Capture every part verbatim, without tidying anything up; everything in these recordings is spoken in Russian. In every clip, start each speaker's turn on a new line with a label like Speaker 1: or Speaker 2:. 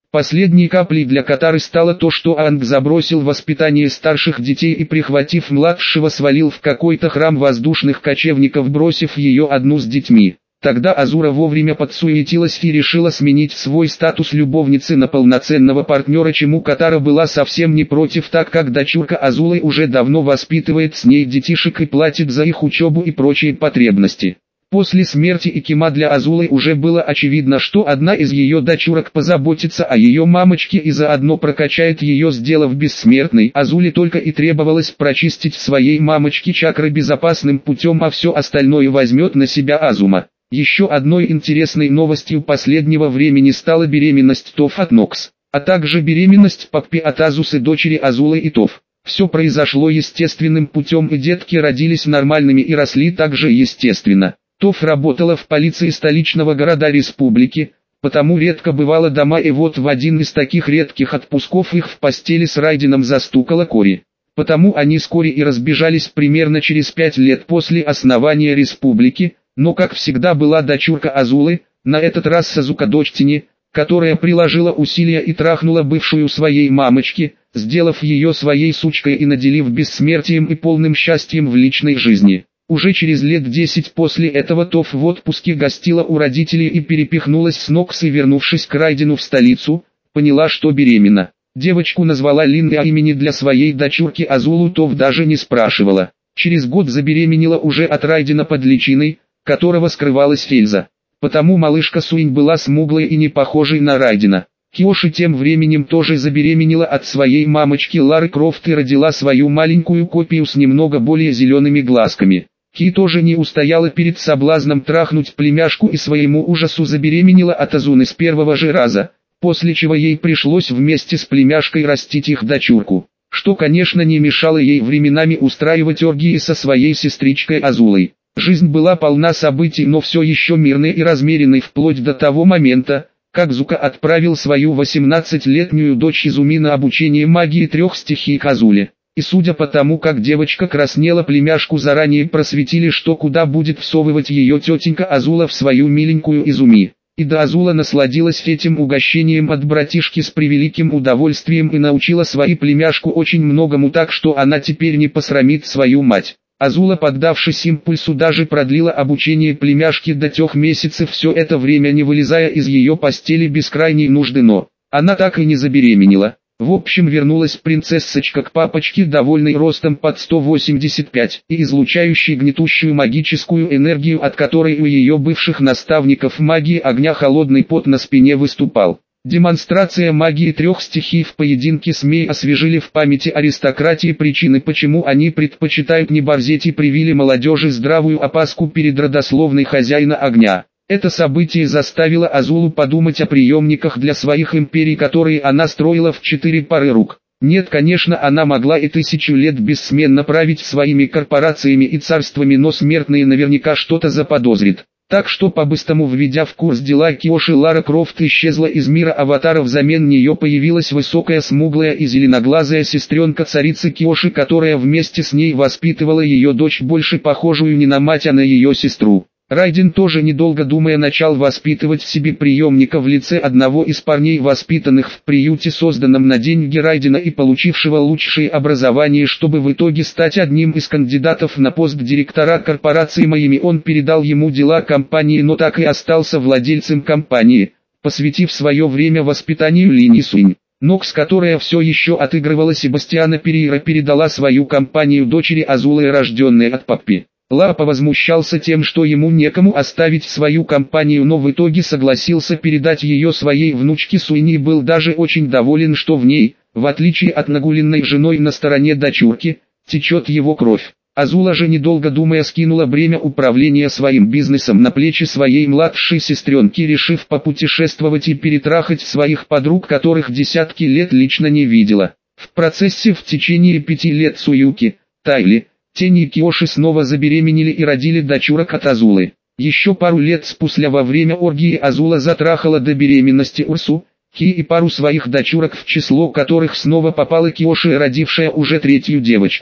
Speaker 1: Последней каплей для Катары стало то, что Анг забросил воспитание старших детей и, прихватив младшего, свалил в какой-то храм воздушных кочевников, бросив ее одну с детьми. Тогда Азура вовремя подсуетилась и решила сменить свой статус любовницы на полноценного партнера, чему Катара была совсем не против, так как дочурка Азулы уже давно воспитывает с ней детишек и платит за их учебу и прочие потребности. После смерти Икима для Азулы уже было очевидно, что одна из ее дочурок позаботится о ее мамочке и заодно прокачает ее, сделав бессмертной. Азуле только и требовалось прочистить своей мамочке чакры безопасным путем, а все остальное возьмет на себя Азума. Еще одной интересной новостью последнего времени стала беременность Тоф от Нокс, а также беременность Паппи от Азусы, дочери Азулы и Тоф. Все произошло естественным путем, и детки родились нормальными и росли также естественно. Тоф работала в полиции столичного города республики, потому редко бывала дома, и вот в один из таких редких отпусков их в постели с Райденом застукала Кори. Потому они вскоре и разбежались примерно через пять лет после основания республики, но как всегда была дочурка Азулы, на этот раз Сазука Дочтини, которая приложила усилия и трахнула бывшую своей мамочки, сделав ее своей сучкой и наделив бессмертием и полным счастьем в личной жизни. Уже через лет десять после этого Тоф в отпуске гостила у родителей и перепихнулась с Нокс, и, вернувшись к Райдену в столицу, поняла, что беременна. Девочку назвала Лин, а имени для своей дочурки Азулу Тоф даже не спрашивала. Через год забеременела уже от Райдена под личиной, которого скрывалась Фельза. Потому малышка Суинь была смуглой и не похожей на Райдена. Киоши тем временем тоже забеременела от своей мамочки Лары Крофт и родила свою маленькую копию с немного более зелеными глазками. Ки тоже не устояла перед соблазном трахнуть племяшку и своему ужасу забеременела от Азуны с первого же раза, после чего ей пришлось вместе с племяшкой растить их дочурку, что, конечно, не мешало ей временами устраивать оргии со своей сестричкой Азулой. Жизнь была полна событий, но все еще мирной и размеренной вплоть до того момента, как Зука отправил свою восемнадцатилетнюю дочь Изуми на обучение магии трех стихий к Азуле. И судя по тому, как девочка краснела, племяшку заранее просветили, что куда будет всовывать ее тетенька Азула в свою миленькую Изуми. И да, Азула насладилась этим угощением от братишки с превеликим удовольствием и научила свою племяшку очень многому, так что она теперь не посрамит свою мать. Азула, поддавшись импульсу, даже продлила обучение племяшки до трех месяцев, все это время не вылезая из ее постели без крайней нужды, но она так и не забеременела. В общем, вернулась принцессочка к папочке, довольной ростом под сто восемьдесят пять и излучающей гнетущую магическую энергию, от которой у ее бывших наставников магии огня холодный пот на спине выступал. Демонстрация магии трех стихий в поединке с Мей освежили в памяти аристократии причины, почему они предпочитают не борзеть, и привили молодежи здравую опаску перед родословной хозяина огня. Это событие заставило Азулу подумать о преемниках для своих империй, которые она строила в четыре пары рук. Нет, конечно, она могла и тысячу лет бессменно править своими корпорациями и царствами, но смертные наверняка что-то заподозрит. Так что, по-быстрому введя в курс дела Киоши, Лара Крофт исчезла из мира аватара, взамен нее появилась высокая, смуглая и зеленоглазая сестренка царицы Киоши, которая вместе с ней воспитывала ее дочь, больше похожую не на мать, а на ее сестру. Райден тоже, недолго думая, начал воспитывать в себе преемника в лице одного из парней, воспитанных в приюте, созданном на деньги Райдена и получившего лучшее образование, чтобы в итоге стать одним из кандидатов на пост директора корпорации Майами. Он передал ему дела компании, но так и остался владельцем компании, посвятив свое время воспитанию Линь Сунь. Нокс, которая все еще отыгрывала Себастьяна Перейра, передала свою компанию дочери Азулы, рожденной от Паппи. Ла повозмущался тем, что ему некому оставить свою компанию, но в итоге согласился передать ее своей внучке Суини и был даже очень доволен, что в ней, в отличие от нагуленной женой на стороне дочурки, течет его кровь. Азула же, недолго думая, скинула бремя управления своим бизнесом на плечи своей младшей сестренки, решив попутешествовать и перетрахать своих подруг, которых десятки лет лично не видела. В процессе в течение пяти лет Суюки, Тайли, Тени и Киоши снова забеременели и родили дочурок от Азулы. Еще пару лет спустя, во время оргии, Азула затрахала до беременности Урсу, Ки и пару своих дочурок, в число которых снова попала Киоши, родившая уже третью девочку.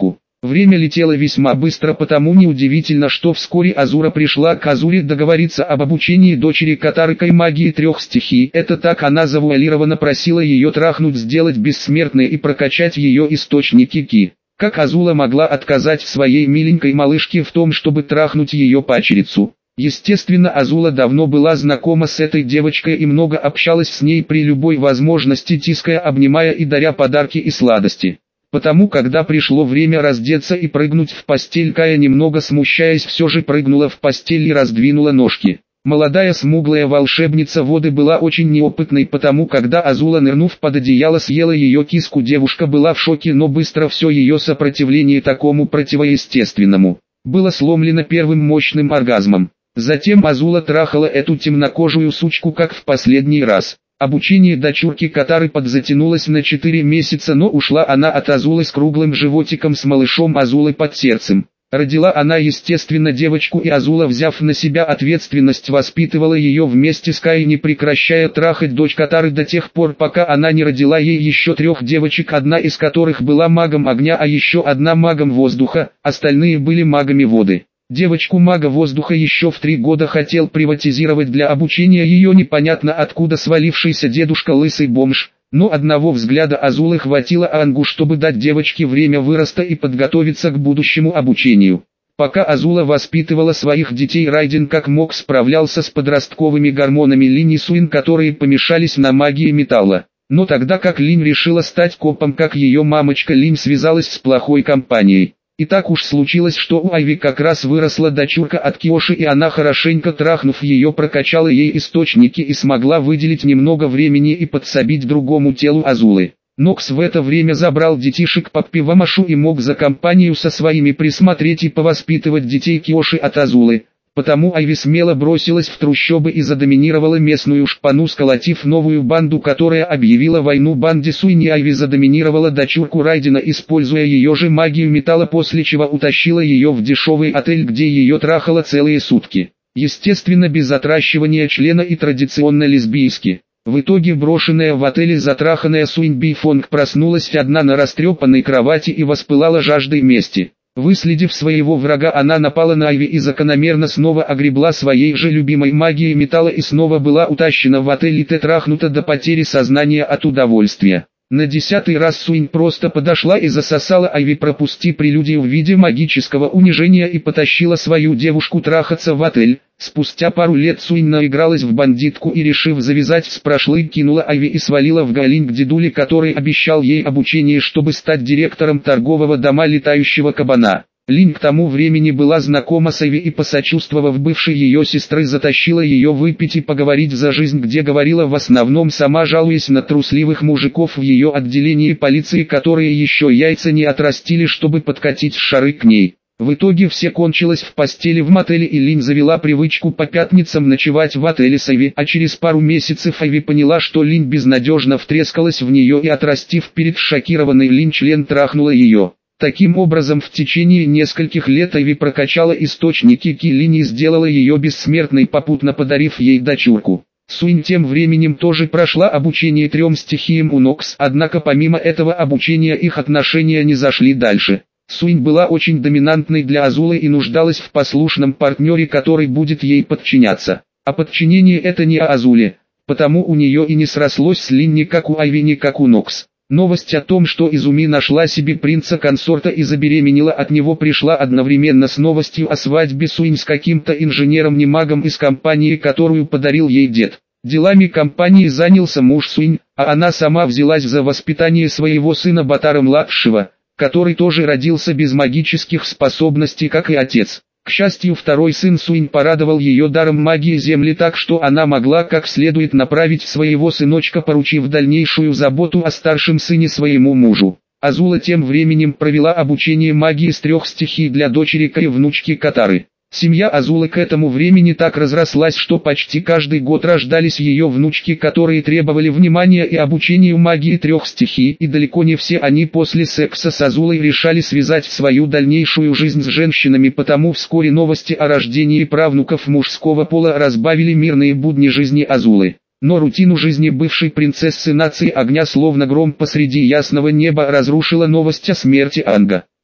Speaker 1: Время летело весьма быстро, потому неудивительно, что вскоре Азура пришла к Азуле договориться об обучении дочери Катары магии трех стихий. Это так она завуалированно просила ее трахнуть, сделать бессмертной и прокачать ее источники ки. Как Азула могла отказать своей миленькой малышке в том, чтобы трахнуть ее падчерицу? Естественно, Азула давно была знакома с этой девочкой и много общалась с ней при любой возможности, тиская, обнимая и даря подарки и сладости. Потому, когда пришло время раздеться и прыгнуть в постель, Кая, немного смущаясь, все же прыгнула в постель и раздвинула ножки. Молодая смуглая волшебница воды была очень неопытной, потому когда Азула, нырнув под одеяло, съела ее киску, девушка была в шоке, но быстро все ее сопротивление такому противоестественному было сломлено первым мощным оргазмом. Затем Азула трахала эту темнокожую сучку как в последний раз. Обучение дочурки Катары подзатянулось на четыре месяца, но ушла она от Азулы с круглым животиком, с малышом Азулы под сердцем. Родила она, естественно, девочку, и Азула, взяв на себя ответственность, воспитывала ее вместе с Каей, не прекращая трахать дочь Катары до тех пор, пока она не родила ей еще трех девочек, одна из которых была магом огня, а еще одна магом воздуха, остальные были магами воды. Девочку мага воздуха еще в три года хотел приватизировать для обучения ее непонятно откуда свалившийся дедушка лысый бомж, но одного взгляда Азулы хватило Ангу, чтобы дать девочке время выроста и подготовиться к будущему обучению. Пока Азула воспитывала своих детей, Райден как мог справлялся с подростковыми гормонами Линь и Суин, которые помешались на магии металла. Но тогда как Линь решила стать копом, как ее мамочка Линь связалась с плохой компанией. И так уж случилось, что у Айви как раз выросла дочурка от Киоши, и она, хорошенько трахнув ее, прокачала ей источники и смогла выделить немного времени и подсобить другому телу Азулы. Нокс в это время забрал детишек под Пивамашу и мог за компанию со своими присмотреть и повоспитывать детей Киоши от Азулы. Потому Айви смело бросилась в трущобы и задоминировала местную шпану, сколотив новую банду, которая объявила войну банде Суини. Айви задоминировала дочурку Райдена, используя ее же магию металла, после чего утащила ее в дешевый отель, где ее трахала целые сутки. Естественно, без отращивания члена и традиционно лесбийски. В итоге брошенная в отеле затраханная Суинь Бифонг проснулась одна на растрепанной кровати и воспылала жаждой мести. Выследив своего врага, она напала на Айви и закономерно снова огребла своей же любимой магией металла и снова была утащена в отель и трахнута до потери сознания от удовольствия. На десятый раз Суинь просто подошла и засосала Айви, пропусти прелюдию в виде магического унижения, и потащила свою девушку трахаться в отель. Спустя пару лет Суинь наигралась в бандитку и, решив завязать с прошлым, кинула Айви и свалила в Галинь к дедуле, который обещал ей обучение, чтобы стать директором торгового дома летающего кабана. Линь к тому времени была знакома с Айви и, посочувствовав бывшей ее сестры, затащила ее выпить и поговорить за жизнь, где говорила в основном сама, жалуясь на трусливых мужиков в ее отделении полиции, которые еще яйца не отрастили, чтобы подкатить шары к ней. В итоге все кончилось в постели в мотеле, и Линь завела привычку по пятницам ночевать в отеле с Айви, а через пару месяцев Айви поняла, что Линь безнадежно втрескалась в нее и, отрастив перед шокированной Линь член, трахнула ее. Таким образом, в течение нескольких лет Айви прокачала источники ки Линь и сделала ее бессмертной, попутно подарив ей дочурку. Суинь тем временем тоже прошла обучение трем стихиям у Нокс, однако помимо этого обучения их отношения не зашли дальше. Суинь была очень доминантной для Азулы и нуждалась в послушном партнере, который будет ей подчиняться. А подчинение это не о Азуле, потому у нее и не срослось с Линь ни как у Айви, ни как у Нокс. Новость о том, что Изуми нашла себе принца-консорта и забеременела от него, пришла одновременно с новостью о свадьбе Суинь с каким-то инженером-немагом из компании, которую подарил ей дед. Делами компании занялся муж Суинь, а она сама взялась за воспитание своего сына Батара-младшего, который тоже родился без магических способностей, как и отец. К счастью, второй сын Суинь порадовал ее даром магии земли так, что она могла как следует направить своего сыночка, поручив дальнейшую заботу о старшем сыне своему мужу. Азула тем временем провела обучение магии с трех стихий для дочери Каи, внучки Катары. Семья Азулы к этому времени так разрослась, что почти каждый год рождались ее внучки, которые требовали внимания и обучению магии трех стихий, и далеко не все они после секса с Азулой решали связать свою дальнейшую жизнь с женщинами, потому вскоре новости о рождении правнуков мужского пола разбавили мирные будни жизни Азулы. Но рутину жизни бывшей принцессы нации огня словно гром посреди ясного неба разрушила новость о смерти Анга.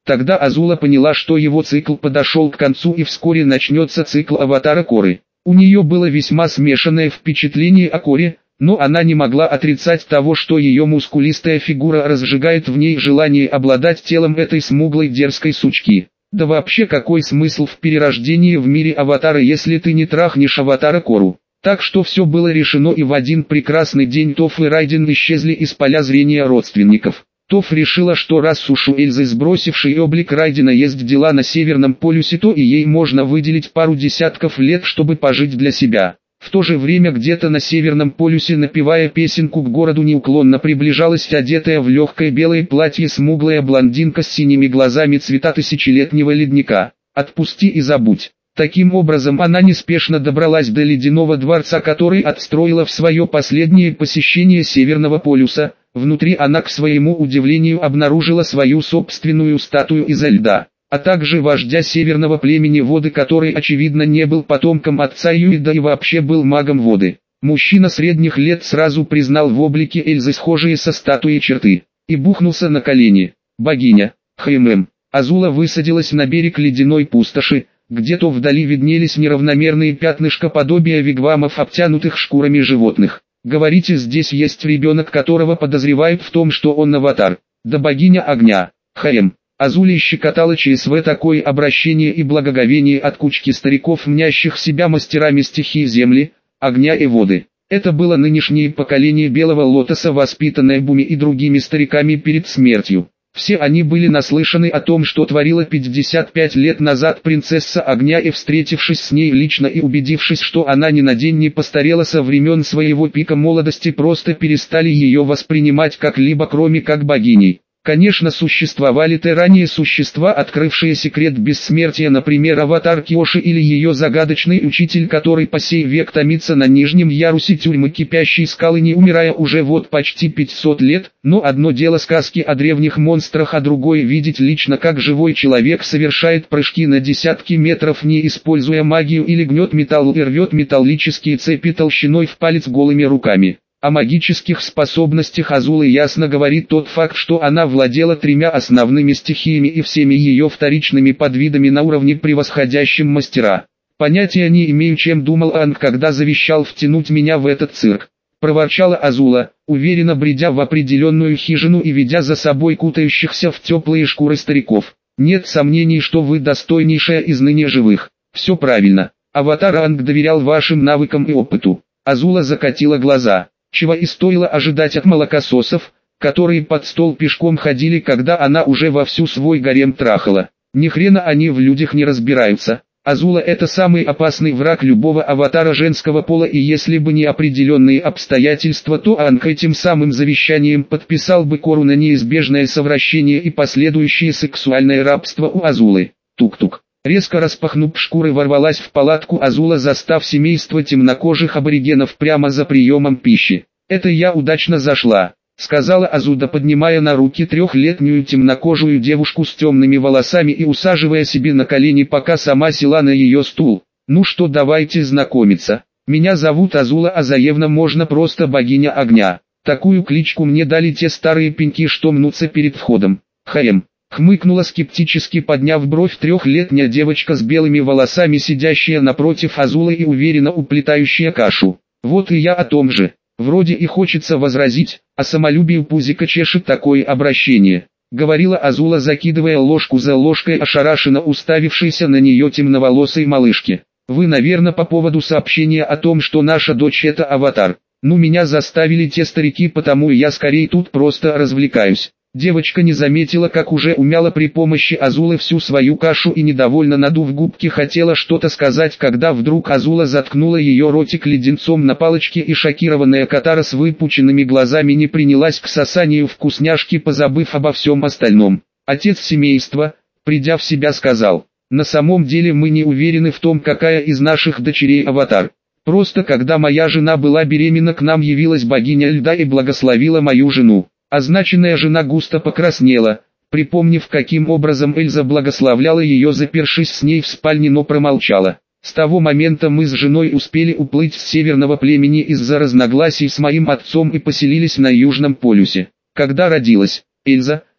Speaker 1: Тогда Азула поняла, что его цикл подошел к концу и вскоре начнется цикл аватара Коры. У нее было весьма смешанное впечатление о Коре, но она не могла отрицать того, что ее мускулистая фигура разжигает в ней желание обладать телом этой смуглой дерзкой сучки. Да вообще какой смысл в перерождении в мире аватара, если ты не трахнешь аватара Кору? Так что все было решено, и в один прекрасный день Тофф и Райден исчезли из поля зрения родственников. Тофф решила, что раз уж у Эльзы, сбросившей облик Райдена, есть дела на Северном полюсе, то и ей можно выделить пару десятков лет, чтобы пожить для себя. В то же время где-то на Северном полюсе, напевая песенку, к городу неуклонно приближалась одетая в легкое белое платье смуглая блондинка с синими глазами цвета тысячелетнего ледника. «Отпусти и забудь». Таким образом она неспешно добралась до ледяного дворца, который отстроила в свое последнее посещение Северного полюса. Внутри она, к своему удивлению, обнаружила свою собственную статую изо льда, а также вождя северного племени воды, который очевидно не был потомком отца Юида и вообще был магом воды. Мужчина средних лет сразу признал в облике Эльзы схожие со статуей черты, и бухнулся на колени. «Богиня, хм». Азула высадилась на берег ледяной пустоши. Где-то вдали виднелись неравномерные пятнышка подобия вигвамов, обтянутых шкурами животных. «Говорите, здесь есть ребенок, которого подозревают в том, что он аватар. Да богиня огня, хм». Азуле щекотало ЧСВ такое обращение и благоговение от кучки стариков, мнящих себя мастерами стихии земли, огня и воды. Это было нынешнее поколение Белого Лотоса, воспитанное Буми и другими стариками перед смертью. Все они были наслышаны о том, что творила пятьдесят пять лет назад принцесса огня, и, встретившись с ней лично и убедившись, что она ни на день не постарела со времен своего пика молодости, просто перестали ее воспринимать как-либо, кроме как богиней. Конечно, существовали-то ранее существа, открывшие секрет бессмертия, например, аватар Киоши или ее загадочный учитель, который по сей век томится на нижнем ярусе тюрьмы Кипящей скалы, не умирая уже вот почти пятьсот лет, но одно дело сказки о древних монстрах, а другое видеть лично, как живой человек совершает прыжки на десятки метров, не используя магию, или гнет металл и рвет металлические цепи толщиной в палец голыми руками. О магических способностях Азулы ясно говорит тот факт, что она владела тремя основными стихиями и всеми ее вторичными подвидами на уровне, превосходящем мастера. Понятия не имею, чем думал Анг, когда завещал втянуть меня в этот цирк. Проворчала Азула, уверенно бредя в определенную хижину и ведя за собой кутающихся в теплые шкуры стариков. Нет сомнений, что вы достойнейшая из ныне живых. Все правильно. Аватар Анг доверял вашим навыкам и опыту. Азула закатила глаза. Чего и стоило ожидать от молокососов, которые под стол пешком ходили, когда она уже вовсю свой гарем трахала. Ни хрена они в людях не разбираются. Азула — это самый опасный враг любого аватара женского пола, и если бы не определенные обстоятельства, то Анг этим самым завещанием подписал бы Кору на неизбежное совращение и последующее сексуальное рабство у Азулы. Тук-тук. Резко распахнув шкуры, ворвалась в палатку Азула, застав семейство темнокожих аборигенов прямо за приемом пищи. «Это я удачно зашла», — сказала Азуда, поднимая на руки трехлетнюю темнокожую девушку с темными волосами и усаживая себе на колени, пока сама села на ее стул. «Ну что, давайте знакомиться. Меня зовут Азула Азаевна, можно просто богиня огня. Такую кличку мне дали те старые пеньки, что мнутся перед входом. Хм». Хмыкнула скептически, подняв бровь, трехлетняя девочка с белыми волосами, сидящая напротив Азулы и уверенно уплетающая кашу. «Вот и я о том же. Вроде и хочется возразить, а самолюбию пузика чешет такое обращение», — говорила Азула, закидывая ложку за ложкой ошарашенно уставившейся на нее темноволосой малышке. «Вы, наверное, по поводу сообщения о том, что наша дочь — это аватар. Ну, меня заставили те старики, потому я скорее тут просто развлекаюсь». Девочка не заметила, как уже умяла при помощи Азулы всю свою кашу и, недовольно надув губки, хотела что-то сказать, когда вдруг Азула заткнула ее ротик леденцом на палочке, и шокированная Катара с выпученными глазами не принялась к сосанию вкусняшки, позабыв обо всем остальном. Отец семейства, придя в себя, сказал: «На самом деле мы не уверены в том, какая из наших дочерей аватар. Просто когда моя жена была беременна, к нам явилась богиня льда и благословила мою жену». Означенная жена густо покраснела, припомнив, каким образом Эльза благословляла ее, запершись с ней в спальне, но промолчала. «С того момента мы с женой успели уплыть с северного племени из-за разногласий с моим отцом и поселились на Южном полюсе. Когда родилась Эльза,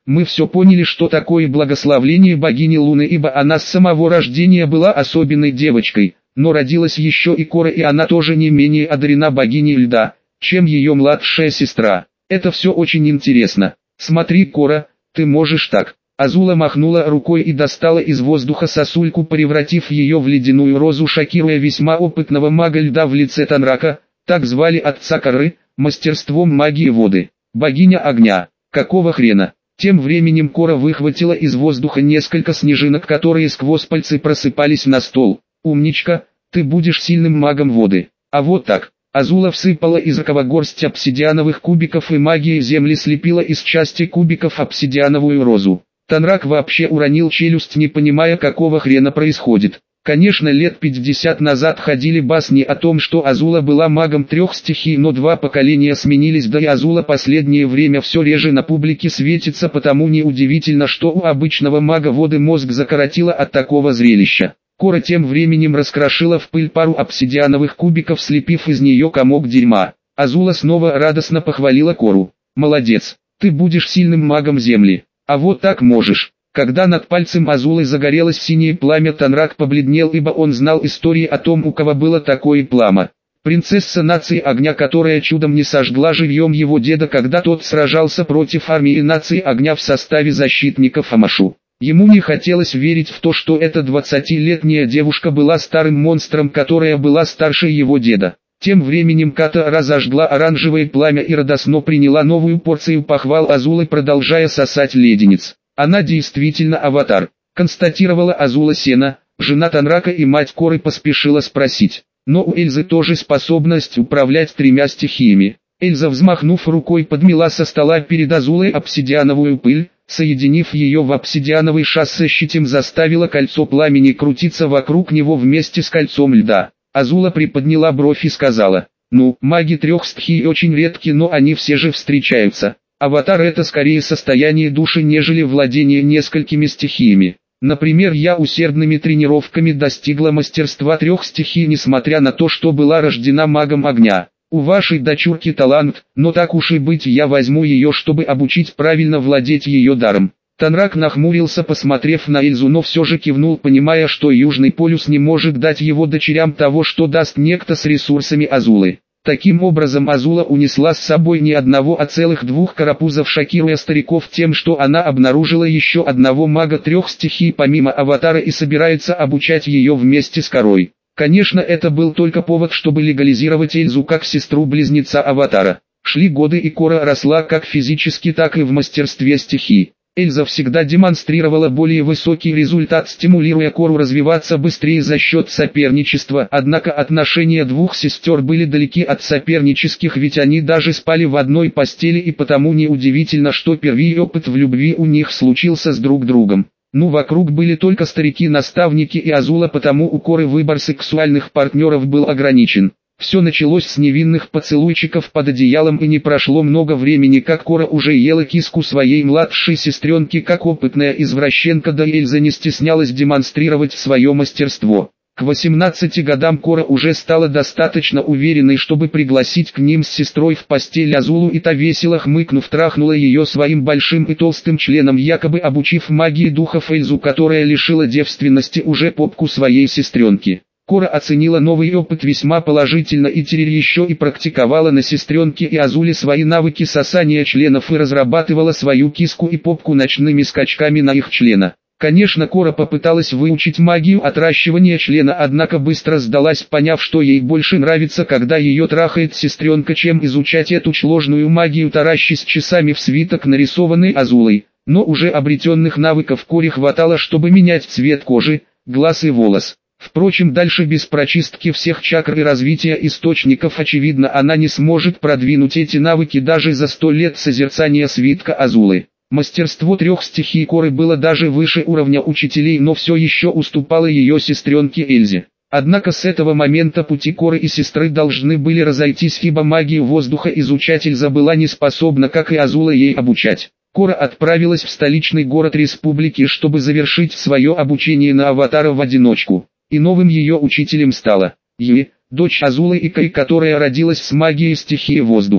Speaker 1: мы все поняли, что такое благословление богини Луны, ибо она с самого рождения была особенной девочкой, но родилась еще и Кора, и она тоже не менее одарена богиней льда, чем ее младшая сестра. Это все очень интересно. Смотри, Кора, ты можешь так. Азула махнула рукой и достала из воздуха сосульку, превратив ее в ледяную розу, шокируя весьма опытного мага льда в лице Танрака, так звали отца Коры, мастерством магии воды. Богиня огня. Какого хрена? Тем временем Кора выхватила из воздуха несколько снежинок, которые сквозь пальцы просыпались на стол. Умничка, ты будешь сильным магом воды. А вот так. Азула всыпала из рукава горсть обсидиановых кубиков, и магия земли слепила из части кубиков обсидиановую розу. Танрак вообще уронил челюсть, не понимая, какого хрена происходит. Конечно, лет пятьдесят назад ходили басни о том, что Азула была магом трех стихий, но два поколения сменились, да и Азула последнее время все реже на публике светится, потому неудивительно, что у обычного мага воды мозг закоротило от такого зрелища. Кора тем временем раскрошила в пыль пару обсидиановых кубиков, слепив из нее комок дерьма. Азула снова радостно похвалила Кору. «Молодец, ты будешь сильным магом земли. А вот так можешь». Когда над пальцем Азулы загорелось синее пламя, Танрак побледнел, ибо он знал истории о том, у кого было такое пламя. Принцесса нации огня, которая чудом не сожгла живьем его деда, когда тот сражался против армии нации огня в составе защитников Амашу. Ему не хотелось верить в то, что эта двадцатилетняя девушка была старым монстром, которая была старше его деда. Тем временем Ката разожгла оранжевое пламя и радостно приняла новую порцию похвал Азулы, продолжая сосать леденец. «Она действительно аватар», — констатировала Азула Сена, жена Танрака, и мать Коры поспешила спросить. «Но у Эльзы тоже способность управлять тремя стихиями». Эльза, взмахнув рукой, подмела со стола перед Азулой обсидиановую пыль, соединив ее в обсидиановый шоссе щитом, заставила кольцо пламени крутиться вокруг него вместе с кольцом льда. Азула приподняла бровь и сказала: «Ну, маги трех стихий очень редки, но они все же встречаются. Аватар — это скорее состояние души, нежели владение несколькими стихиями. Например, я усердными тренировками достигла мастерства трех стихий, несмотря на то, что была рождена магом огня. У вашей дочурки талант, но так уж и быть, я возьму ее, чтобы обучить правильно владеть ее даром». Танрак нахмурился, посмотрев на Эльзу, но все же кивнул, понимая, что Южный полюс не может дать его дочерям того, что даст некто с ресурсами Азулы. Таким образом, Азула унесла с собой не одного, а целых двух карапузов, шокируя стариков тем, что она обнаружила еще одного мага трех стихий помимо аватара и собирается обучать ее вместе с Корой. Конечно, это был только повод, чтобы легализировать Эльзу как сестру-близнеца аватара. Шли годы, и Кора росла как физически, так и в мастерстве стихий. Эльза всегда демонстрировала более высокий результат, стимулируя Кору развиваться быстрее за счет соперничества, однако отношения двух сестер были далеки от сопернических, ведь они даже спали в одной постели, и потому неудивительно, что первый опыт в любви у них случился с друг другом. Ну, вокруг были только старики-наставники и Азула, потому у Коры выбор сексуальных партнеров был ограничен. Все началось с невинных поцелуйчиков под одеялом, и не прошло много времени, как Кора уже ела киску своей младшей сестренки, как опытная извращенка, да Эльза не стеснялась демонстрировать свое мастерство. К восемнадцати годам Кора уже стала достаточно уверенной, чтобы пригласить к ним с сестрой в постель Азулу, и та, весело хмыкнув, трахнула ее своим большим и толстым членом, якобы обучив магии духов Эльзу, которая лишила девственности уже попку своей сестренки. Кора оценила новый опыт весьма положительно и теперь еще и практиковала на сестренке и Азуле свои навыки сосания членов и разрабатывала свою киску и попку ночными скачками на их члена. Конечно, Кора попыталась выучить магию отращивания члена, однако быстро сдалась, поняв, что ей больше нравится, когда ее трахает сестренка, чем изучать эту сложную магию, таращись часами в свиток, нарисованный Азулой. Но уже обретенных навыков Коре хватало, чтобы менять цвет кожи, глаз и волос. Впрочем, дальше без прочистки всех чакр и развития источников, очевидно, она не сможет продвинуть эти навыки даже за сто лет созерцания свитка Азулы. Мастерство трех стихий Коры было даже выше уровня учителей, но все еще уступало ее сестренке Эльзе. Однако с этого момента пути Коры и сестры должны были разойтись, ибо магию воздуха изучать Эльза была не способна, как и Азула ей обучать. Кора отправилась в столичный город республики, чтобы завершить свое обучение на аватара в одиночку. И новым ее учителем стала Юи, дочь Азулы и Кай, которая родилась с магией стихии воздуха.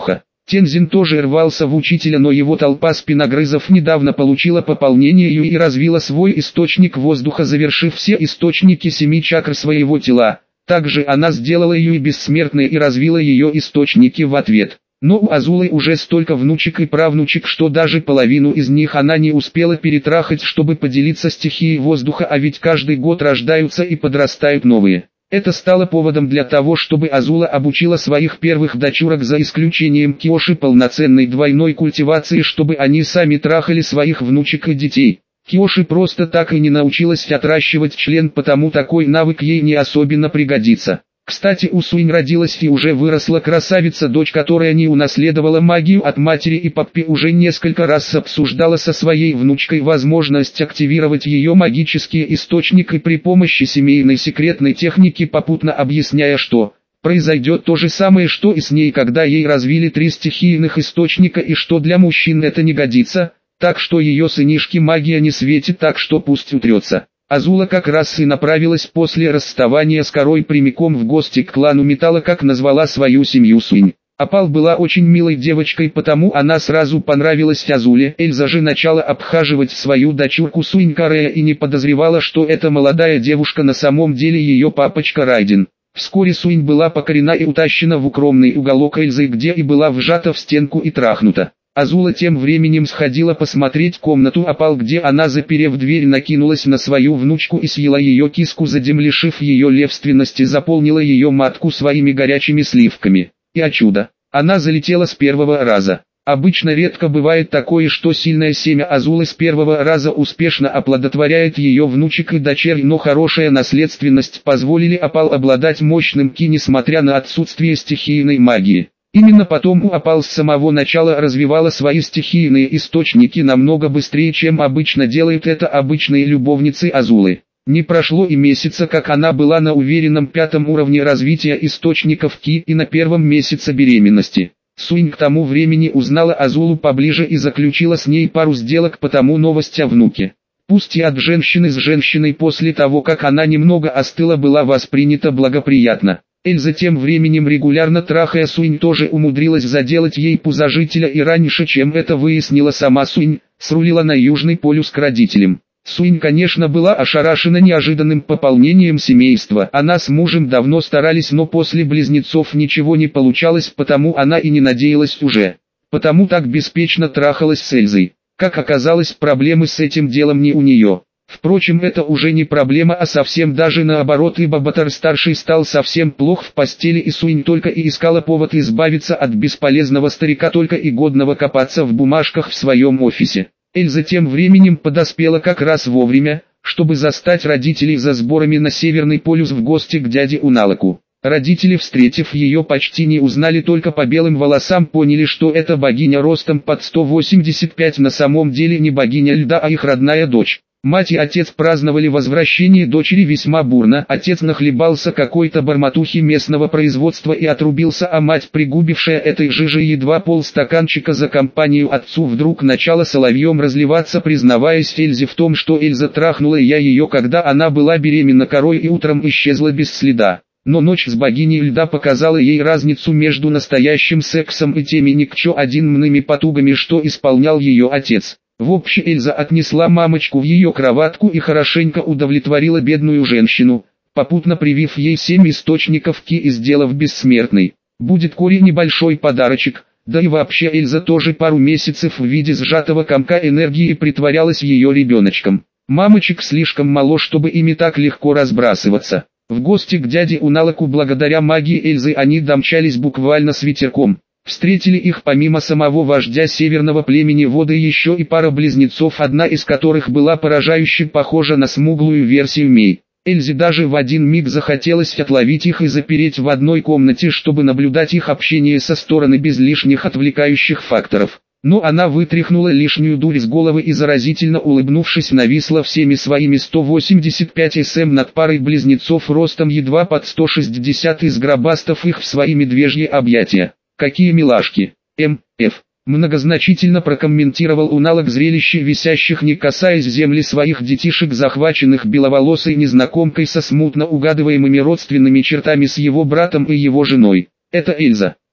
Speaker 1: Тензин тоже рвался в учителя, но его толпа спиногрызов недавно получила пополнение и развила свой источник воздуха, завершив все источники семи чакр своего тела. Также она сделала ее бессмертной и развила ее источники в ответ. Но у Азулы уже столько внучек и правнучек, что даже половину из них она не успела перетрахать, чтобы поделиться стихией воздуха, а ведь каждый год рождаются и подрастают новые. Это стало поводом для того, чтобы Азула обучила своих первых дочурок, за исключением Киоши, полноценной двойной культивации, чтобы они сами трахали своих внучек и детей. Киоши просто так и не научилась отращивать член, потому такой навык ей не особенно пригодится. Кстати, у Суинь родилась и уже выросла красавица-дочь, которая не унаследовала магию от матери, и Паппи уже несколько раз обсуждала со своей внучкой возможность активировать ее магический источник и при помощи семейной секретной техники, попутно объясняя, что произойдет то же самое, что и с ней, когда ей развили три стихийных источника, и что для мужчин это не годится, так что ее сынишке магия не светит, так что пусть утрется. Азула как раз и направилась после расставания с Корой прямиком в гости к клану Металла, как назвала свою семью Суинь. Апал была очень милой девочкой, потому она сразу понравилась Азуле. Эльза же начала обхаживать свою дочурку Суинь Корея и не подозревала, что эта молодая девушка на самом деле ее папочка Райден. Вскоре Суинь была покорена и утащена в укромный уголок Эльзы, где и была вжата в стенку и трахнута. Азула тем временем сходила посмотреть комнату Апал, где она, заперев дверь, накинулась на свою внучку и съела ее киску, затем, лишив ее левственности, заполнила ее матку своими горячими сливками. И о чудо, она залетела с первого раза. Обычно редко бывает такое, что сильное семя Азулы с первого раза успешно оплодотворяет ее внучек и дочерь, но хорошая наследственность позволили Апал обладать мощным ки, несмотря на отсутствие стихийной магии. Именно потом у Апал с самого начала развивала свои стихийные источники намного быстрее, чем обычно делают это обычные любовницы Азулы. Не прошло и месяца, как она была на уверенном пятом уровне развития источников ки и на первом месяце беременности. Суинь к тому времени узнала Азулу поближе и заключила с ней пару сделок, потому новость о внуке, пусть и от женщины с женщиной, после того как она немного остыла, была воспринята благоприятно. Эльза тем временем, регулярно трахая Суинь, тоже умудрилась заделать ей пузожителя, и раньше, чем это выяснила сама Суинь, срулила на Южный полюс к родителям. Суинь, конечно, была ошарашена неожиданным пополнением семейства. Она с мужем давно старались, но после близнецов ничего не получалось, потому она и не надеялась уже. Потому так беспечно трахалась с Эльзой. Как оказалось, проблемы с этим делом не у нее. Впрочем, это уже не проблема, а совсем даже наоборот, ибо Батар-старший стал совсем плох в постели, и Суинь только и искала повод избавиться от бесполезного старика, только и годного копаться в бумажках в своем офисе. Эльза тем временем подоспела как раз вовремя, чтобы застать родителей за сборами на Северный полюс в гости к дяде Уналаку. Родители, встретив ее, почти не узнали, только по белым волосам поняли, что это богиня ростом под сто восемьдесят пять, на самом деле не богиня льда, а их родная дочь. Мать и отец праздновали возвращение дочери весьма бурно. Отец нахлебался какой-то бормотухи местного производства и отрубился, а мать, пригубившая этой жижи едва полстаканчика за компанию отцу, вдруг начала соловьем разливаться, признаваясь Эльзе в том, что Эльза трахнула я ее, когда она была беременна Корой, и утром исчезла без следа. Но ночь с богиней льда показала ей разницу между настоящим сексом и теми никчё одинными потугами, что исполнял ее отец. В общем, Эльза отнесла мамочку в ее кроватку и хорошенько удовлетворила бедную женщину, попутно привив ей семь источников ки и сделав бессмертной. Будет Коре небольшой подарочек, да и вообще Эльза тоже пару месяцев в виде сжатого комка энергии притворялась ее ребеночком. Мамочек слишком мало, чтобы ими так легко разбрасываться. В гости к дяде Уналаку благодаря магии Эльзы они домчались буквально с ветерком. Встретили их помимо самого вождя северного племени воды еще и пара близнецов, одна из которых была поражающе похожа на смуглую версию Мей. Эльзе даже в один миг захотелось отловить их и запереть в одной комнате, чтобы наблюдать их общение со стороны без лишних отвлекающих факторов. Но она вытряхнула лишнюю дурь с головы и, заразительно улыбнувшись, нависла всеми своими сто восемьдесят пять сантиметров над парой близнецов ростом едва под сто шестьдесят и сгробастав их в свои медвежьи объятия. «Какие милашки! М Ф Многозначительно прокомментировал Уналак зрелище висящих, не касаясь земли, своих детишек, захваченных беловолосой незнакомкой со смутно угадываемыми родственными чертами, с его братом и его женой. «Это Эльза.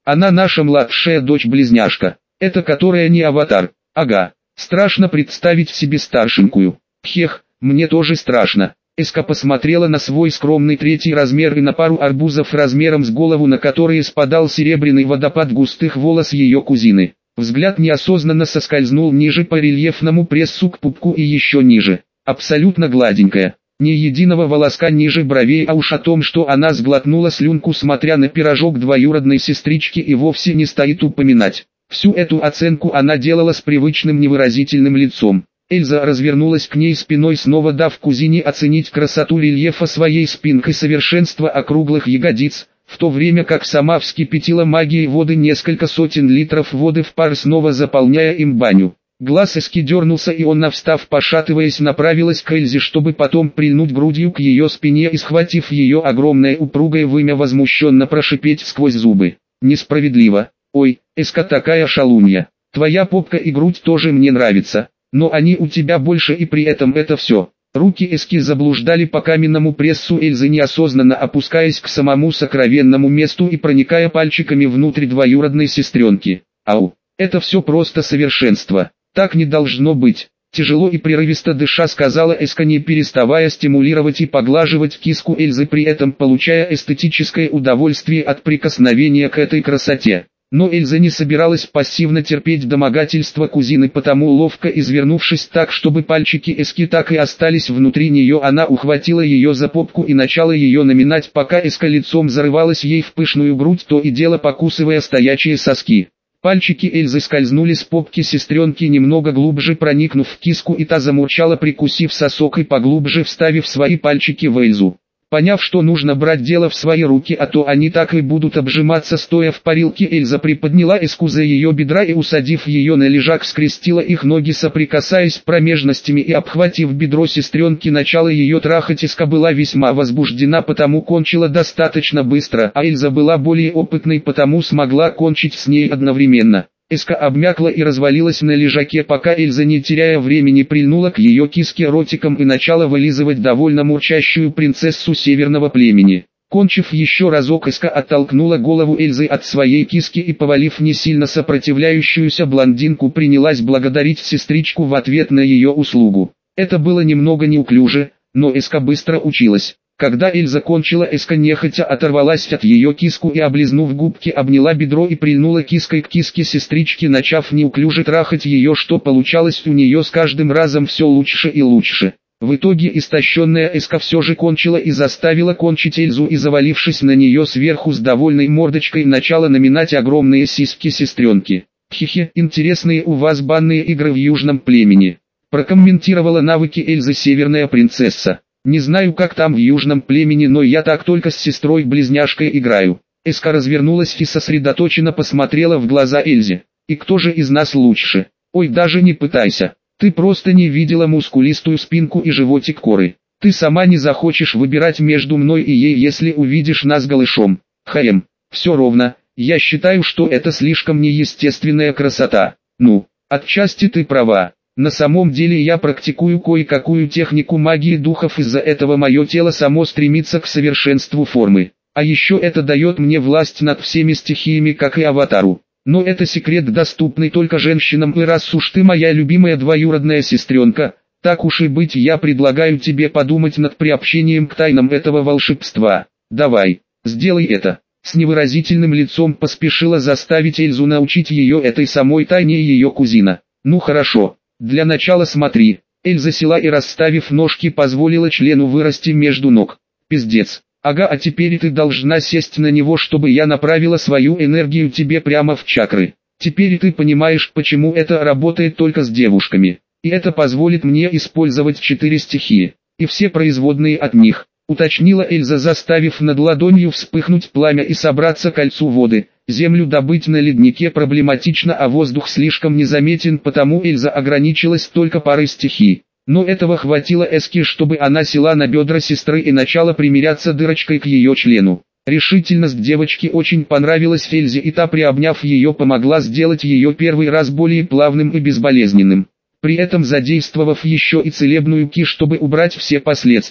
Speaker 1: Она наша младшая дочь-близняшка. Это которая не аватар. Ага. Страшно представить себе старшенькую. Хех, мне тоже страшно. Эска посмотрела на свой скромный третий размер и на пару арбузов размером с голову, на которые спадал серебряный водопад густых волос ее кузины. Взгляд неосознанно соскользнул ниже по рельефному прессу к пупку и еще ниже. Абсолютно гладенькая. Ни единого волоска ниже бровей, а уж о том, что она сглотнула слюнку, смотря на пирожок двоюродной сестрички, и вовсе не стоит упоминать. Всю эту оценку она делала с привычным невыразительным лицом. Эльза развернулась к ней спиной, снова дав кузине оценить красоту рельефа своей спинкой, совершенство округлых ягодиц, в то время как сама вскипятила магией воды несколько сотен литров воды в пар, снова заполняя им баню. Глаз Эски дернулся, и он, встав, пошатываясь, направилась к Эльзе, чтобы потом прильнуть грудью к ее спине и, схватив ее огромное упругое вымя, возмущенно прошипеть сквозь зубы: «Несправедливо! Ой, Эска такая шалунья! Твоя попка и грудь тоже мне нравятся, но они у тебя больше, и при этом это все». Руки Эски заблуждали по каменному прессу Эльзы, неосознанно опускаясь к самому сокровенному месту и проникая пальчиками внутрь двоюродной сестренки. «Ау, это все просто совершенство. Так не должно быть», — тяжело и прерывисто дыша сказала Эска, не переставая стимулировать и поглаживать киску Эльзы, при этом получая эстетическое удовольствие от прикосновения к этой красоте. Но Эльза не собиралась пассивно терпеть домогательства кузины, потому, ловко извернувшись так, чтобы пальчики Эски так и остались внутри нее, она ухватила ее за попку и начала ее наминать, пока Эска лицом зарывалась ей в пышную грудь, то и дело покусывая стоячие соски. Пальчики Эльзы скользнули с попки сестренки немного глубже, проникнув в киску, и та замурчала, прикусив сосок и поглубже вставив свои пальчики в Эльзу. Поняв, что нужно брать дело в свои руки, а то они так и будут обжиматься стоя в парилке, Эльза приподняла Эску за ее бедра и, усадив ее на лежак, скрестила их ноги, соприкасаясь промежностями, и, обхватив бедро сестренки, начала ее трахать. Эска была весьма возбуждена, потому кончила достаточно быстро, а Эльза была более опытной, потому смогла кончить с ней одновременно. Эска обмякла и развалилась на лежаке, пока Эльза, не теряя времени, прильнула к ее киске ротиком и начала вылизывать довольно мурчащую принцессу северного племени. Кончив еще разок, Эска оттолкнула голову Эльзы от своей киски и, повалив не сильно сопротивляющуюся блондинку, принялась благодарить сестричку в ответ на ее услугу. Это было немного неуклюже, но Эска быстро училась. Когда Эльза кончила, Эска нехотя оторвалась от ее киску и, облизнув губки, обняла бедро и прильнула киской к киске сестрички, начав неуклюже трахать ее, что получалось у нее с каждым разом все лучше и лучше. В итоге истощенная Эска все же кончила и заставила кончить Эльзу, и, завалившись на нее сверху с довольной мордочкой, начала наминать огромные сиськи сестренки. «Хе-хе, интересные у вас банные игры в южном племени», прокомментировала навыки Эльзы северная принцесса. «Не знаю, как там в южном племени, но я так только с сестрой-близняшкой играю». Эска развернулась и сосредоточенно посмотрела в глаза Эльзе. «И кто же из нас лучше? Ой, даже не пытайся. Ты просто не видела мускулистую спинку и животик Коры. Ты сама не захочешь выбирать между мной и ей, если увидишь нас голышом. Хаем, все ровно, я считаю, что это слишком неестественная красота». «Ну, отчасти ты права. На самом деле я практикую кое-какую технику магии духов, из-за этого мое тело само стремится к совершенству формы. А еще это дает мне власть над всеми стихиями, как и аватару. Но это секрет, доступный только женщинам, и раз уж ты моя любимая двоюродная сестренка, так уж и быть, я предлагаю тебе подумать над приобщением к тайнам этого волшебства. Давай, сделай это». С невыразительным лицом поспешила заставить Эльзу научить ее этой самой тайне ее кузина. «Ну хорошо. Для начала смотри». Эльза села и, расставив ножки, позволила члену вырасти между ног. «Пиздец. Ага, а теперь ты должна сесть на него, чтобы я направила свою энергию тебе прямо в чакры. Теперь ты понимаешь, почему это работает только с девушками. И это позволит мне использовать четыре стихии. И все производные от них», уточнила Эльза, заставив над ладонью вспыхнуть пламя и собраться кольцу воды. Землю добыть на леднике проблематично, а воздух слишком незаметен, потому Эльза ограничилась только парой стихий. Но этого хватило Эске, чтобы она села на бедра сестры и начала примиряться дырочкой к ее члену. Решительность девочки очень понравилась Эльзе, и та, приобняв ее, помогла сделать ее первый раз более плавным и безболезненным, при этом задействовав еще и целебную ки, чтобы убрать все последствия.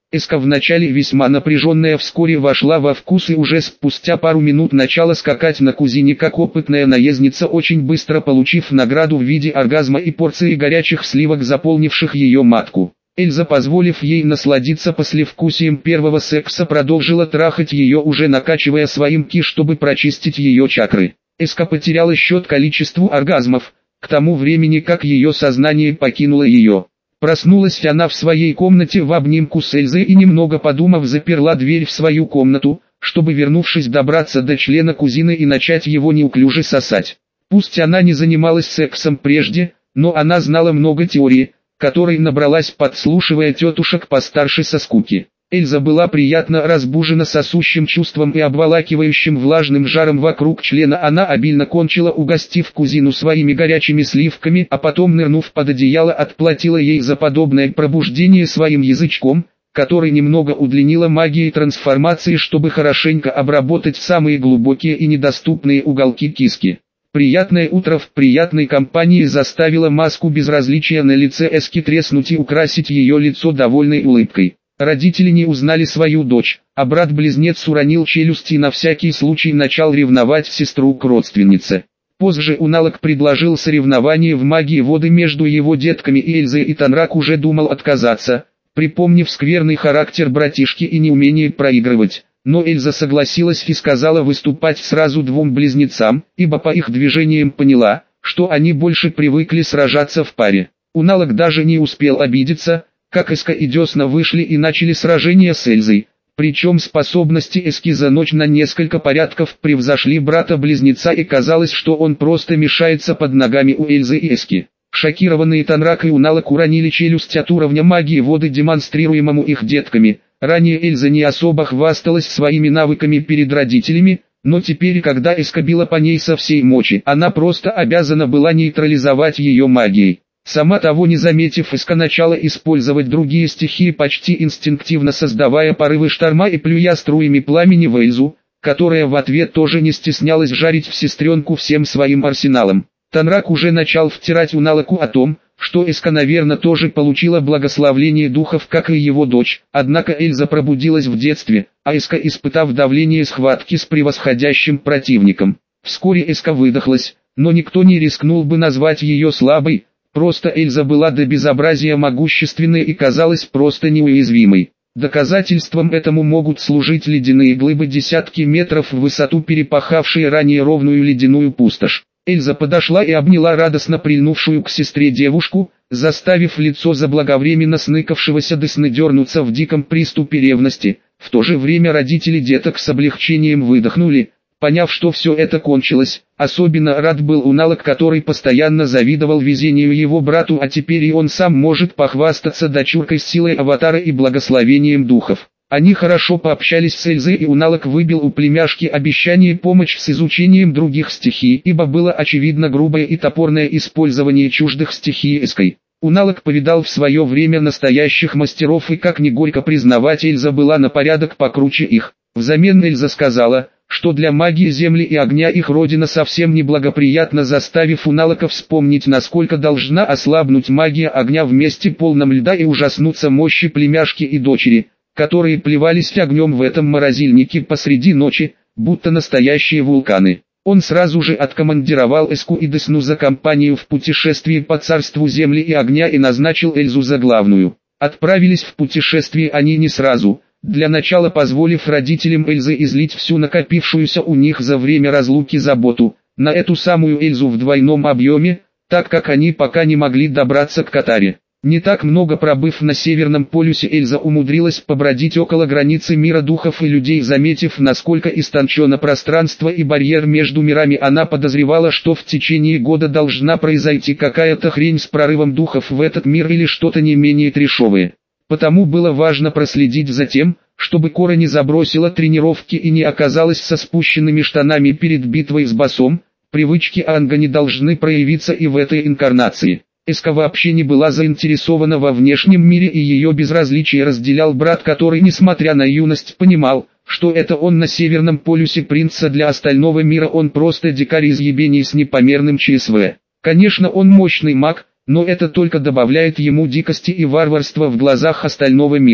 Speaker 1: Эска вначале весьма напряженная вскоре вошла во вкус и уже спустя пару минут начала скакать на кузине как опытная наездница, очень быстро получив награду в виде оргазма и порции горячих сливок, заполнивших ее матку. Эльза, позволив ей насладиться послевкусием первого секса, продолжила трахать ее, уже накачивая своим ки, чтобы прочистить ее чакры. Эска потеряла счет количеству оргазмов, к тому времени как ее сознание покинуло ее. Проснулась она в своей комнате в обнимку с Эльзой и, немного подумав, заперла дверь в свою комнату, чтобы, вернувшись, добраться до члена кузины и начать его неуклюже сосать. Пусть она не занималась сексом прежде, но она знала много теорий, которой набралась, подслушивая тетушек постарше со скуки. Эльза была приятно разбужена сосущим чувством и обволакивающим влажным жаром вокруг члена. Она обильно кончила, угостив кузину своими горячими сливками, а потом, нырнув под одеяло, отплатила ей за подобное пробуждение своим язычком, который немного удлинила магией трансформации, чтобы хорошенько обработать самые глубокие и недоступные уголки киски. Приятное утро в приятной компании заставило маску безразличия на лице Эски треснуть и украсить ее лицо довольной улыбкой. Родители не узнали свою дочь, а брат-близнец уронил челюсть и на всякий случай начал ревновать сестру к родственнице. Позже Уналок предложил соревнование в магии воды между его детками и Эльзой, и Танрак уже думал отказаться, припомнив скверный характер братишки и неумение проигрывать. Но Эльза согласилась и сказала выступать сразу двум близнецам, ибо по их движениям поняла, что они больше привыкли сражаться в паре. Уналок даже не успел обидеться, как Эска и Десна вышли и начали сражение с Эльзой. Причем способности Эски за ночь на несколько порядков превзошли брата-близнеца, и казалось, что он просто мешается под ногами у Эльзы и Эски. Шокированные Танрак и Уналок уронили челюсть от уровня магии воды, демонстрируемому их детками. Ранее Эльза не особо хвасталась своими навыками перед родителями, но теперь, когда Эска била по ней со всей мочи, она просто обязана была нейтрализовать ее магией. Сама того не заметив, Эска начала использовать другие стихии, почти инстинктивно создавая порывы шторма и плюя струями пламени в Эльзу, которая в ответ тоже не стеснялась жарить в сестренку всем своим арсеналом. Танрак уже начал втирать Уналоку о том, что Эска, наверное, тоже получила благословление духов, как и его дочь. Однако Эльза пробудилась в детстве, а Эска, испытав давление схватки с превосходящим противником. Вскоре Эска выдохлась, но никто не рискнул бы назвать ее слабой. Просто Эльза была до безобразия могущественной и казалась просто неуязвимой. Доказательством этому могут служить ледяные глыбы десятки метров в высоту, перепахавшие ранее ровную ледяную пустошь. Эльза подошла и обняла радостно прильнувшую к сестре девушку, заставив лицо заблаговременно сныкавшегося Десны дернуться в диком приступе ревности. В то же время родители деток с облегчением выдохнули, поняв, что все это кончилось. Особенно рад был Уналок, который постоянно завидовал везению его брату, а теперь и он сам может похвастаться дочуркой с силой аватара и благословением духов. Они хорошо пообщались с Эльзой, и Уналок выбил у племяшки обещание помочь с изучением других стихий, ибо было очевидно грубое и топорное использование чуждых стихий Эской. Уналок повидал в свое время настоящих мастеров, и, как ни горько признавать, Эльза была на порядок покруче их. Взамен Эльза сказала, что для магии земли и огня их родина совсем неблагоприятна, заставив Уналока вспомнить, насколько должна ослабнуть магия огня в месте полном льда, и ужаснуться мощи племяшки и дочери, которые плевались огнем в этом морозильнике посреди ночи, будто настоящие вулканы. Он сразу же откомандировал Эску и Десну за компанию в путешествии по царству земли и огня и назначил Эльзу за главную. Отправились в путешествие они не сразу, для начала позволив родителям Эльзы излить всю накопившуюся у них за время разлуки заботу на эту самую Эльзу в двойном объеме, так как они пока не могли добраться к Катаре. Не так много пробыв на Северном полюсе, Эльза умудрилась побродить около границы мира духов и людей. Заметив, насколько истончено пространство и барьер между мирами, она подозревала, что в течение года должна произойти какая-то хрень с прорывом духов в этот мир или что-то не менее трешовое. Потому было важно проследить за тем, чтобы Кора не забросила тренировки и не оказалась со спущенными штанами перед битвой с боссом. Привычки Анга не должны проявиться и в этой инкарнации. Эска вообще не была заинтересована во внешнем мире, и ее безразличие разделял брат, который, несмотря на юность, понимал, что это он на Северном полюсе принца, для остального мира он просто дикарь из ебений с непомерным ЧСВ. Конечно, он мощный маг, но это только добавляет ему дикости и варварства в глазах остального мира.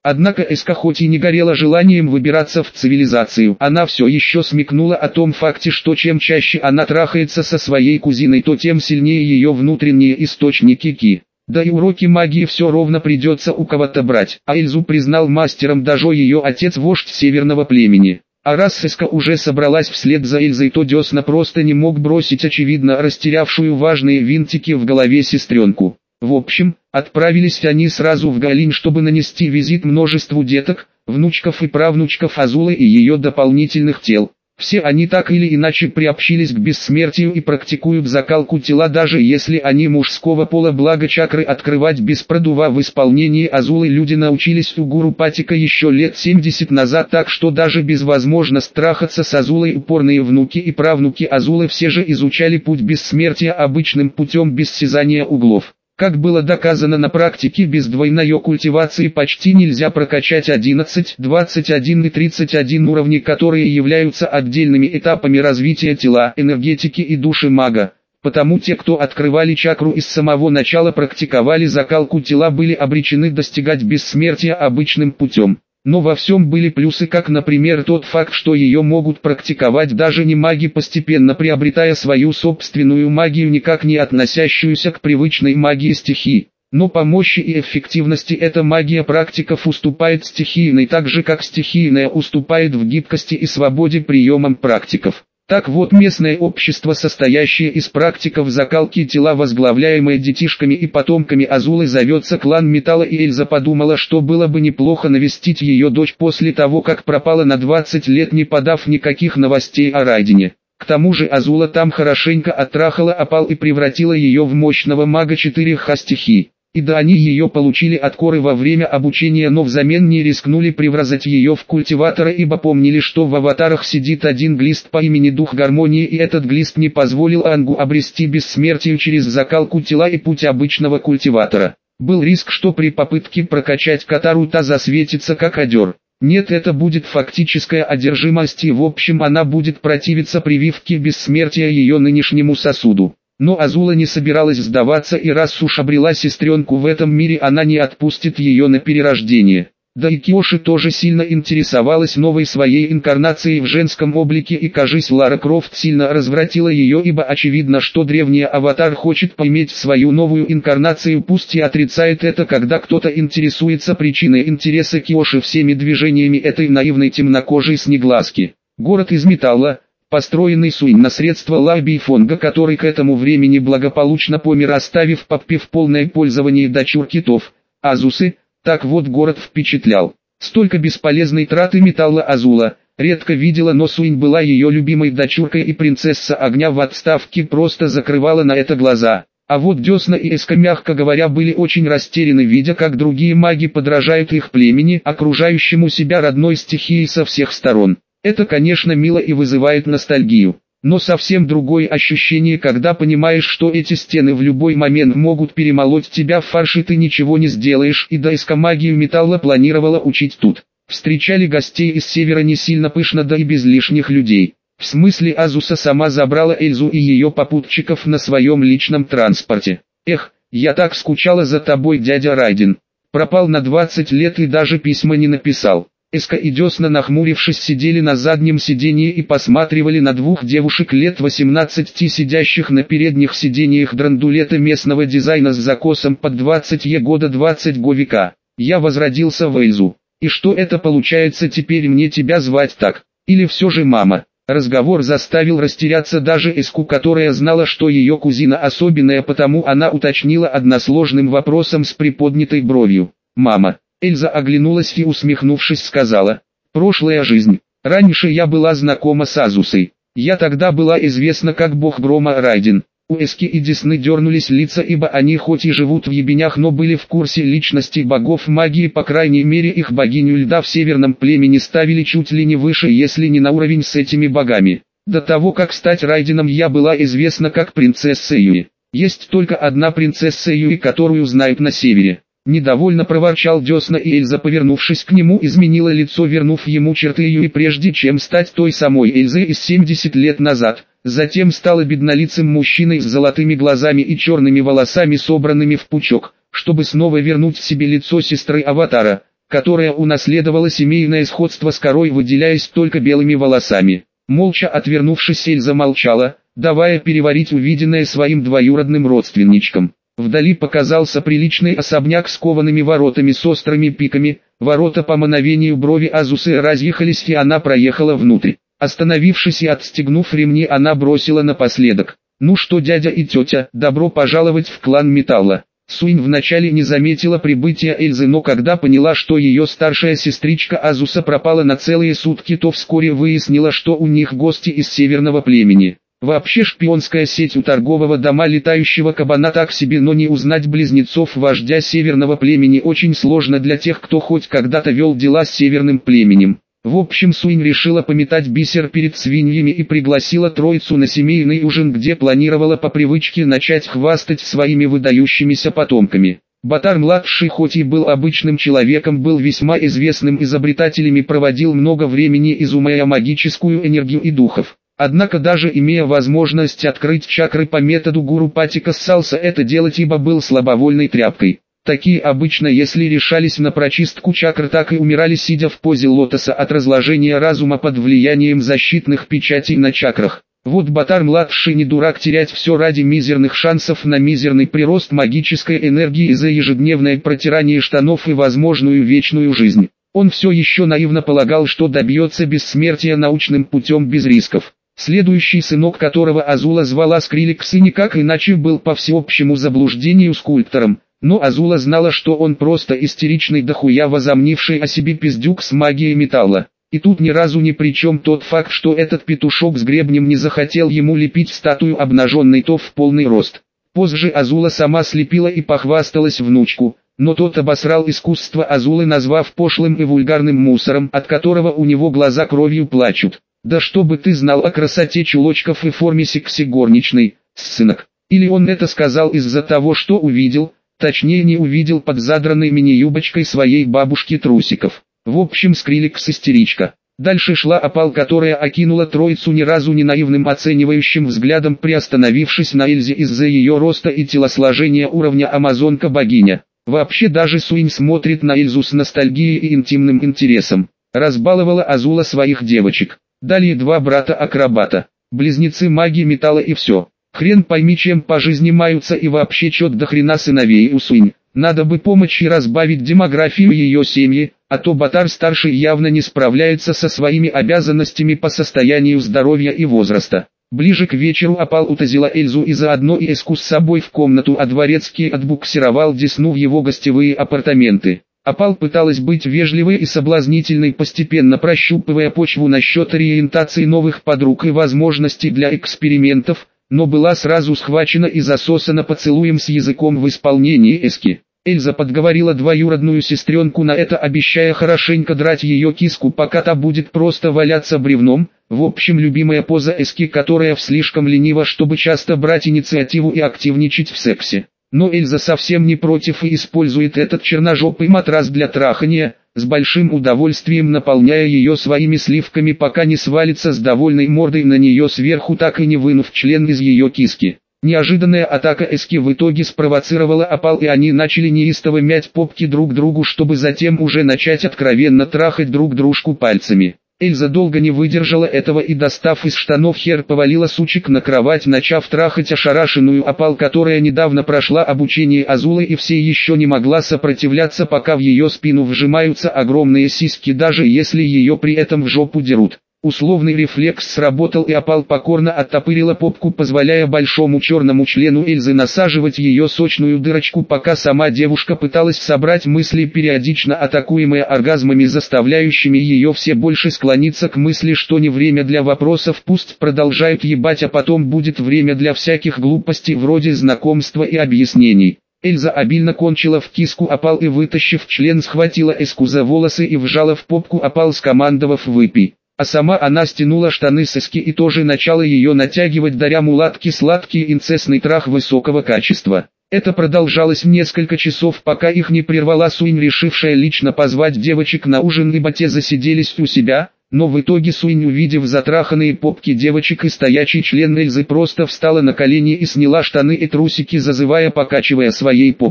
Speaker 1: Однако Эска хоть и не горела желанием выбираться в цивилизацию, она все еще смекнула о том факте, что чем чаще она трахается со своей кузиной, то тем сильнее ее внутренние источники ки. Да и уроки магии все ровно придется у кого-то брать, а Эльзу признал мастером даже ее отец-вождь северного племени. А раз Эска уже собралась вслед за Эльзой, то Десна просто не мог бросить очевидно растерявшую важные винтики в голове сестренку. В общем, отправились они сразу в Галин, чтобы нанести визит множеству деток, внучков и правнучков Азулы и ее дополнительных тел. Все они так или иначе приобщились к бессмертию и практикуют закалку тела, даже если они мужского пола, благо чакры открывать без продува в исполнении Азулы люди научились у гуру Патика еще лет семьдесят назад, так что даже без возможности трахаться с Азулой упорные внуки и правнуки Азулы все же изучали путь бессмертия обычным путем без сязания углов. Как было доказано на практике, без двойной культивации почти нельзя прокачать одиннадцать, двадцать один и тридцать один уровни, которые являются отдельными этапами развития тела, энергетики и души мага. Потому те, кто открывали чакру и с самого начала практиковали закалку тела, были обречены достигать бессмертия обычным путем. Но во всем были плюсы, как, например, тот факт, что ее могут практиковать даже не маги, постепенно приобретая свою собственную магию, никак не относящуюся к привычной магии стихий. Но по мощи и эффективности эта магия практиков уступает стихийной, так же как стихийная уступает в гибкости и свободе приемам практиков. Так вот, местное общество, состоящее из практиков закалки тела, возглавляемое детишками и потомками Азулы, зовется клан Металла, и Эльза подумала, что было бы неплохо навестить ее дочь после того, как пропала на двадцать лет, не подав никаких новостей о Райдене. К тому же Азула там хорошенько оттрахала опал и превратила ее в мощного мага четырех стихий. И да, они ее получили от Коры во время обучения, но взамен не рискнули превратить ее в культиватора, ибо помнили, что в аватарах сидит один глист по имени Дух Гармонии, и этот глист не позволил Ангу обрести бессмертие через закалку тела и путь обычного культиватора. Был риск, что при попытке прокачать Катару та засветится как одер. Нет, это будет фактическая одержимость, и в общем она будет противиться прививке бессмертия ее нынешнему сосуду. Но Азула не собиралась сдаваться, и раз уж обрела сестренку в этом мире, она не отпустит ее на перерождение. Да и Киоши тоже сильно интересовалась новой своей инкарнацией в женском облике, и, кажись, Лара Крофт сильно развратила ее, ибо очевидно, что древний аватар хочет поиметь свою новую инкарнацию, пусть и отрицает это, когда кто-то интересуется причиной интереса Киоши всеми движениями этой наивной темнокожей снеглазки. Город из металла, построенный Суинь на средства Лаби Фонга, который к этому времени благополучно помер, оставив Паппи в полное пользование дочур китов, Азусы. Так вот, город впечатлял. Столько бесполезной траты металла Азула редко видела, но Суинь была ее любимой дочуркой, и принцесса огня в отставке просто закрывала на это глаза. А вот Десна и Эска, мягко говоря, были очень растеряны, видя, как другие маги подражают их племени, окружающему себя родной стихией со всех сторон. Это, конечно, мило и вызывает ностальгию, но совсем другое ощущение, когда понимаешь, что эти стены в любой момент могут перемолоть тебя в фарш, и ты ничего не сделаешь, и да, Эска магию металла планировала учить тут. Встречали гостей из севера не сильно пышно, да и без лишних людей. В смысле, Азуса сама забрала Эльзу и ее попутчиков на своем личном транспорте. Эх, я так скучала за тобой, дядя Райден. Пропал на двадцать лет и даже письма не написал. Эска и Десна, нахмурившись, сидели на заднем сиденье и посматривали на двух девушек лет восемнадцати, сидящих на передних сиденьях драндулета местного дизайна с закосом под двадцать е года двадцать го века. Я возродился в Эльзу. И что это получается, теперь мне тебя звать так? Или все же мама? Разговор заставил растеряться даже Эску, которая знала, что ее кузина особенная, потому она уточнила односложным вопросом с приподнятой бровью. «Мама». Эльза оглянулась и, усмехнувшись, сказала: «Прошлая жизнь. Раньше я была знакома с Азусой. Я тогда была известна как бог грома Райден». У Эски и Десны дернулись лица, ибо они хоть и живут в ебенях, но были в курсе личностей богов магии, по крайней мере их богиню льда в северном племени ставили чуть ли не выше, если не на уровень с этими богами. До того, как стать Райденом, я была известна как принцесса Юи. Есть только одна принцесса Юи, которую знают на севере. Недовольно проворчал Десна, и Эльза, повернувшись к нему, изменила лицо, вернув ему черты Юи, прежде чем стать той самой Эльзой из семьдесят лет назад. Затем стала беднолицым мужчиной с золотыми глазами и черными волосами, собранными в пучок, чтобы снова вернуть себе лицо сестры Аватара. которая унаследовала семейное сходство с корой, выделяясь только белыми волосами. Молча отвернувшись, Эльза молчала, давая переварить увиденное своим двоюродным родственничкам. Вдали показался приличный особняк с коваными воротами с острыми пиками. Ворота по мановению брови Азусы разъехались, и она проехала внутрь. Остановившись и отстегнув ремни, она бросила напоследок: «Ну что, дядя и тетя, добро пожаловать в клан Металла». Суинь вначале не заметила прибытия Эльзы, но когда поняла, что ее старшая сестричка Азуса пропала на целые сутки, то вскоре выяснила, что у них гости из северного племени. Вообще шпионская сеть у торгового дома летающего кабана так себе, но не узнать близнецов вождя северного племени очень сложно для тех, кто хоть когда-то вел дела с северным племенем. В общем, Суинь решила пометать бисер перед свиньями и пригласила троицу на семейный ужин, где планировала по привычке начать хвастать своими выдающимися потомками. Батар-младший, хоть и был обычным человеком, был весьма известным изобретателем и проводил много времени, изумая магическую энергию и духов. Однако даже имея возможность открыть чакры по методу гуру Пати, ссался это делать, ибо был слабовольной тряпкой. Такие обычно, если решались на прочистку чакр, так и умирали, сидя в позе лотоса от разложения разума под влиянием защитных печатей на чакрах. Вот Батар-младший не дурак терять все ради мизерных шансов на мизерный прирост магической энергии за ежедневное протирание штанов и возможную вечную жизнь. Он все еще наивно полагал, что добьется бессмертия научным путем без рисков. Следующий сынок, которого Азула звала Скриликс, и никак иначе был по всеобщему заблуждению скульптором. Но Азула знала, что он просто истеричный дохуя возомнивший о себе пиздюк с магией металла. И тут ни разу ни при чем тот факт, что этот петушок с гребнем не захотел ему лепить статую обнаженной то в полный рост. Позже Азула сама слепила и похвасталась внучку, но тот обосрал искусство Азулы, назвав пошлым и вульгарным мусором, от которого у него глаза кровью плачут. Да чтобы ты знал о красоте чулочков и форме секси горничной, сынок. Или он это сказал из-за того, что увидел, точнее не увидел под задранной мини-юбочкой своей бабушки трусиков. В общем, Скриликс истеричка. Дальше шла Опал, которая окинула троицу ни разу не наивным оценивающим взглядом, приостановившись на Эльзе из-за ее роста и телосложения уровня амазонка-богиня. Вообще даже Суинь смотрит на Эльзу с ностальгией и интимным интересом. Разбаловала Азула своих девочек. Далее два брата-акробата, близнецы маги металла, и все. Хрен пойми, чем по жизни маются, и вообще чет до хрена сыновей у Суинь. Надо бы помочь и разбавить демографию ее семьи, а то Батар-старший явно не справляется со своими обязанностями по состоянию здоровья и возраста. Ближе к вечеру Опал утазила Эльзу и заодно и Эску с собой в комнату, а Дворецкий отбуксировал Десну в его гостевые апартаменты. Опал пыталась быть вежливой и соблазнительной, постепенно прощупывая почву насчет ориентации новых подруг и возможностей для экспериментов, но была сразу схвачена и засосана поцелуем с языком в исполнении Эски. Эльза подговорила двоюродную сестренку на это, обещая хорошенько драть ее киску, пока та будет просто валяться бревном. В общем, любимая поза Эски, которая слишком ленива, чтобы часто брать инициативу и активничать в сексе. Но Эльза совсем не против и использует этот черножопый матрас для трахания, с большим удовольствием наполняя ее своими сливками, пока не свалится с довольной мордой на нее сверху, так и не вынув член из ее киски. Неожиданная атака Эски в итоге спровоцировала Опал, и они начали неистово мять попки друг другу, чтобы затем уже начать откровенно трахать друг дружку пальцами. Эльза долго не выдержала этого и, достав из штанов хер, повалила сучек на кровать, начав трахать ошарашенную Опал, которая недавно прошла обучение Азулы и все еще не могла сопротивляться, пока в ее спину вжимаются огромные сиськи, даже если ее при этом в жопу дерут. Условный рефлекс сработал, и Опал покорно оттопырила попку, позволяя большому черному члену Эльзы насаживать ее сочную дырочку, пока сама девушка пыталась собрать мысли, периодично атакуемая оргазмами, заставляющими ее все больше склониться к мысли, что не время для вопросов, пусть продолжают ебать, а потом будет время для всяких глупостей вроде знакомства и объяснений. Эльза обильно кончила в киску Опал и, вытащив член, схватила Эску за волосы и вжала в попку Опал, скомандовав «выпей». А сама она стянула штаны с Эски и тоже начала ее натягивать, даря мулатке сладкий инцестный трах высокого качества. Это продолжалось несколько часов, пока их не прервала Суинь, решившая лично позвать девочек на ужин, ибо те засиделись у себя, но в итоге Суинь, увидев затраханные попки девочек и стоячий член Эльзы, просто встала на колени и сняла штаны и трусики, зазывая, покачивая своей попкой.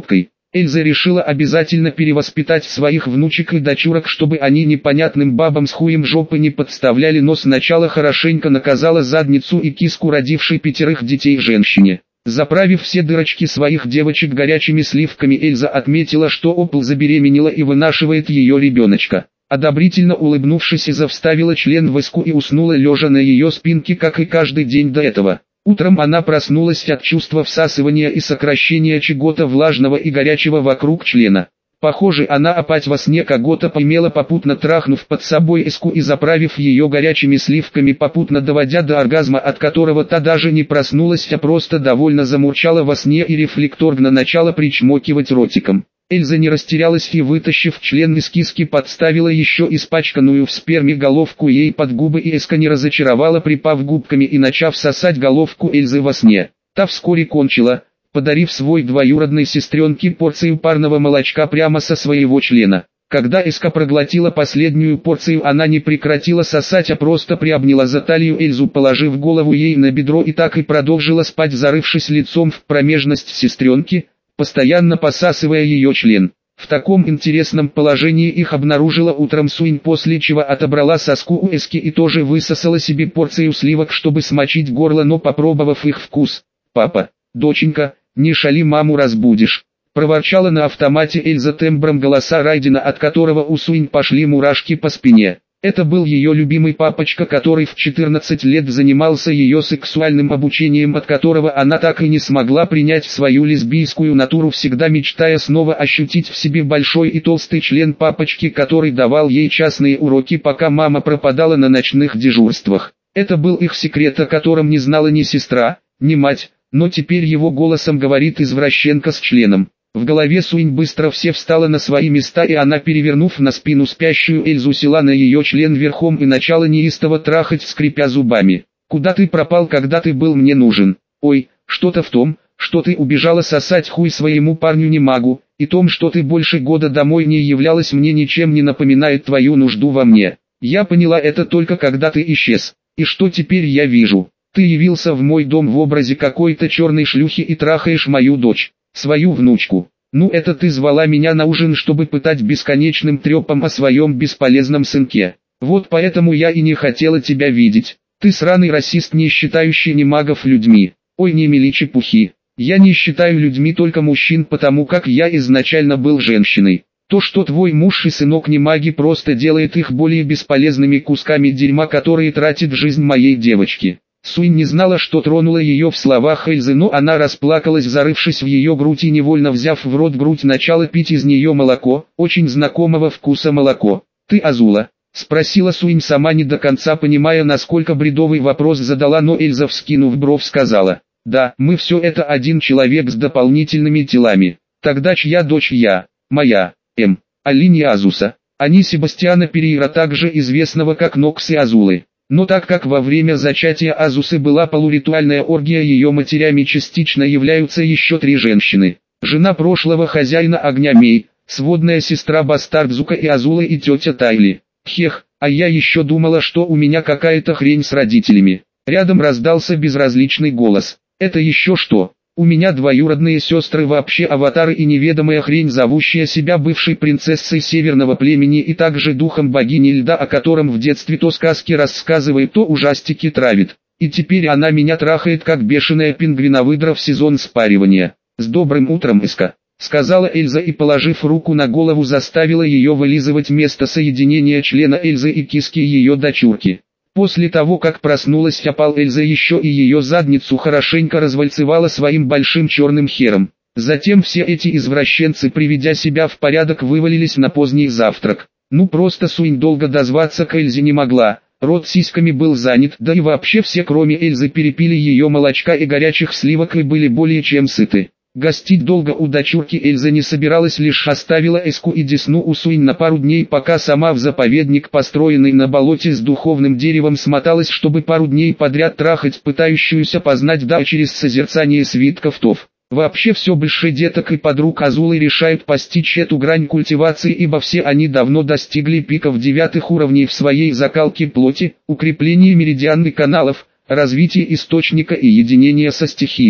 Speaker 1: Эльза решила обязательно перевоспитать своих внучек и дочурок, чтобы они непонятным бабам с хуем жопы не подставляли, но сначала хорошенько наказала задницу и киску родившей пятерых детей женщине. Заправив все дырочки своих девочек горячими сливками, Эльза отметила, что Опл забеременела и вынашивает ее ребеночка. Одобрительно улыбнувшись, Эльза вставила член в эску и уснула лежа на ее спинке, как и каждый день до этого. Утром она проснулась от чувства всасывания и сокращения чего-то влажного и горячего вокруг члена. Похоже, она опять во сне кого-то поимела, попутно трахнув под собой эску и заправив ее горячими сливками, попутно доводя до оргазма, от которого та даже не проснулась, а просто довольно замурчала во сне и рефлекторно начала причмокивать ротиком. Эльза не растерялась и, вытащив член из киски, подставила еще испачканную в сперме головку ей под губы, и эска не разочаровала, припав губками и начав сосать головку Эльзы во сне. Та вскоре кончила, подарив свой двоюродной сестренке порцию парного молочка прямо со своего члена. Когда эска проглотила последнюю порцию, она не прекратила сосать, а просто приобняла за талию Эльзу, положив голову ей на бедро, и так и продолжила спать, зарывшись лицом в промежность сестренки, постоянно посасывая ее член. В таком интересном положении их обнаружила утром Суинь, после чего отобрала соску у эски и тоже высосала себе порцию сливок, чтобы смочить горло, но попробовав их вкус: «Папа, доченька, не шали, маму разбудишь», проворчала на автомате Эльза тембром голоса Райдена, от которого у Суинь пошли мурашки по спине. Это был ее любимый папочка, который в четырнадцать лет занимался ее сексуальным обучением, от которого она так и не смогла принять свою лесбийскую натуру, всегда мечтая снова ощутить в себе большой и толстый член папочки, который давал ей частные уроки, пока мама пропадала на ночных дежурствах. Это был их секрет, о котором не знала ни сестра, ни мать, но теперь его голосом говорит извращенка с членом. В голове Суинь быстро все встало на свои места, и она, перевернув на спину спящую Эльзу, села на ее член верхом и начала неистово трахать, скрипя зубами. «Куда ты пропал, когда ты был мне нужен? Ой, что-то в том, что ты убежала сосать хуй своему парню, не могу, и том, что ты больше года домой не являлась, мне ничем не напоминает твою нужду во мне. Я поняла это только когда ты исчез. И что теперь я вижу? Ты явился в мой дом в образе какой-то черной шлюхи и трахаешь мою дочь, свою внучку. Ну, это ты звала меня на ужин, чтобы пытать бесконечным трепом о своем бесполезном сынке. Вот поэтому я и не хотела тебя видеть. Ты сраный расист, не считающий немагов людьми. Ой, не мели чепухи. Я не считаю людьми только мужчин, потому как я изначально был женщиной. То, что твой муж и сынок не маги, просто делает их более бесполезными кусками дерьма, которые тратят жизнь моей девочки». Суинь не знала, что тронуло ее в словах Эльзы, но она расплакалась, зарывшись в ее грудь и невольно взяв в рот грудь, начала пить из нее молоко, очень знакомого вкуса молоко. «Ты Азула?» — спросила Суинь, сама не до конца понимая, насколько бредовый вопрос задала, но Эльза, вскинув бровь, сказала: «Да, мы все это один человек с дополнительными телами». «Тогда чья дочь я?» «Моя, М. Алини Азуса, а не Себастьяна Перейра, также известного как Нокс и Азулы». Но так как во время зачатия Азусы была полуритуальная оргия, ее матерями частично являются еще три женщины. Жена прошлого хозяина огня Мей, сводная сестра Бастардзука и Азула, и тетя Тайли. Хех, а я еще думала, что у меня какая-то хрень с родителями. Рядом раздался безразличный голос. Это еще что? У меня двоюродные сестры вообще аватары и неведомая хрень, зовущая себя бывшей принцессой северного племени и также духом богини льда, о котором в детстве то сказки рассказывает, то ужастики травит. И теперь она меня трахает как бешеная пингвиновыдра в сезон спаривания. «С добрым утром, Иска», — сказала Эльза и, положив руку на голову, заставила ее вылизывать место соединения члена Эльзы и киски ее дочурки. После того, как проснулась опал Эльза, еще и ее задницу хорошенько развальцевала своим большим черным хером. Затем все эти извращенцы, приведя себя в порядок, вывалились на поздний завтрак. Ну просто Суинь долго дозваться к Эльзе не могла, рот сиськами был занят, да и вообще все кроме Эльзы перепили ее молочка и горячих сливок и были более чем сыты. Гостить долго у дочурки Эльза не собиралась, лишь оставила эску и десну у Суинь на пару дней, пока сама в заповедник, построенный на болоте с духовным деревом, смоталась, чтобы пару дней подряд трахать пытающуюся познать да через созерцание свитков Тов. Вообще все больше деток и подруг Азулы решают постичь эту грань культивации, ибо все они давно достигли пиков девятых уровней в своей закалке плоти, укреплении меридианных каналов, развитии источника и единения со стихиями.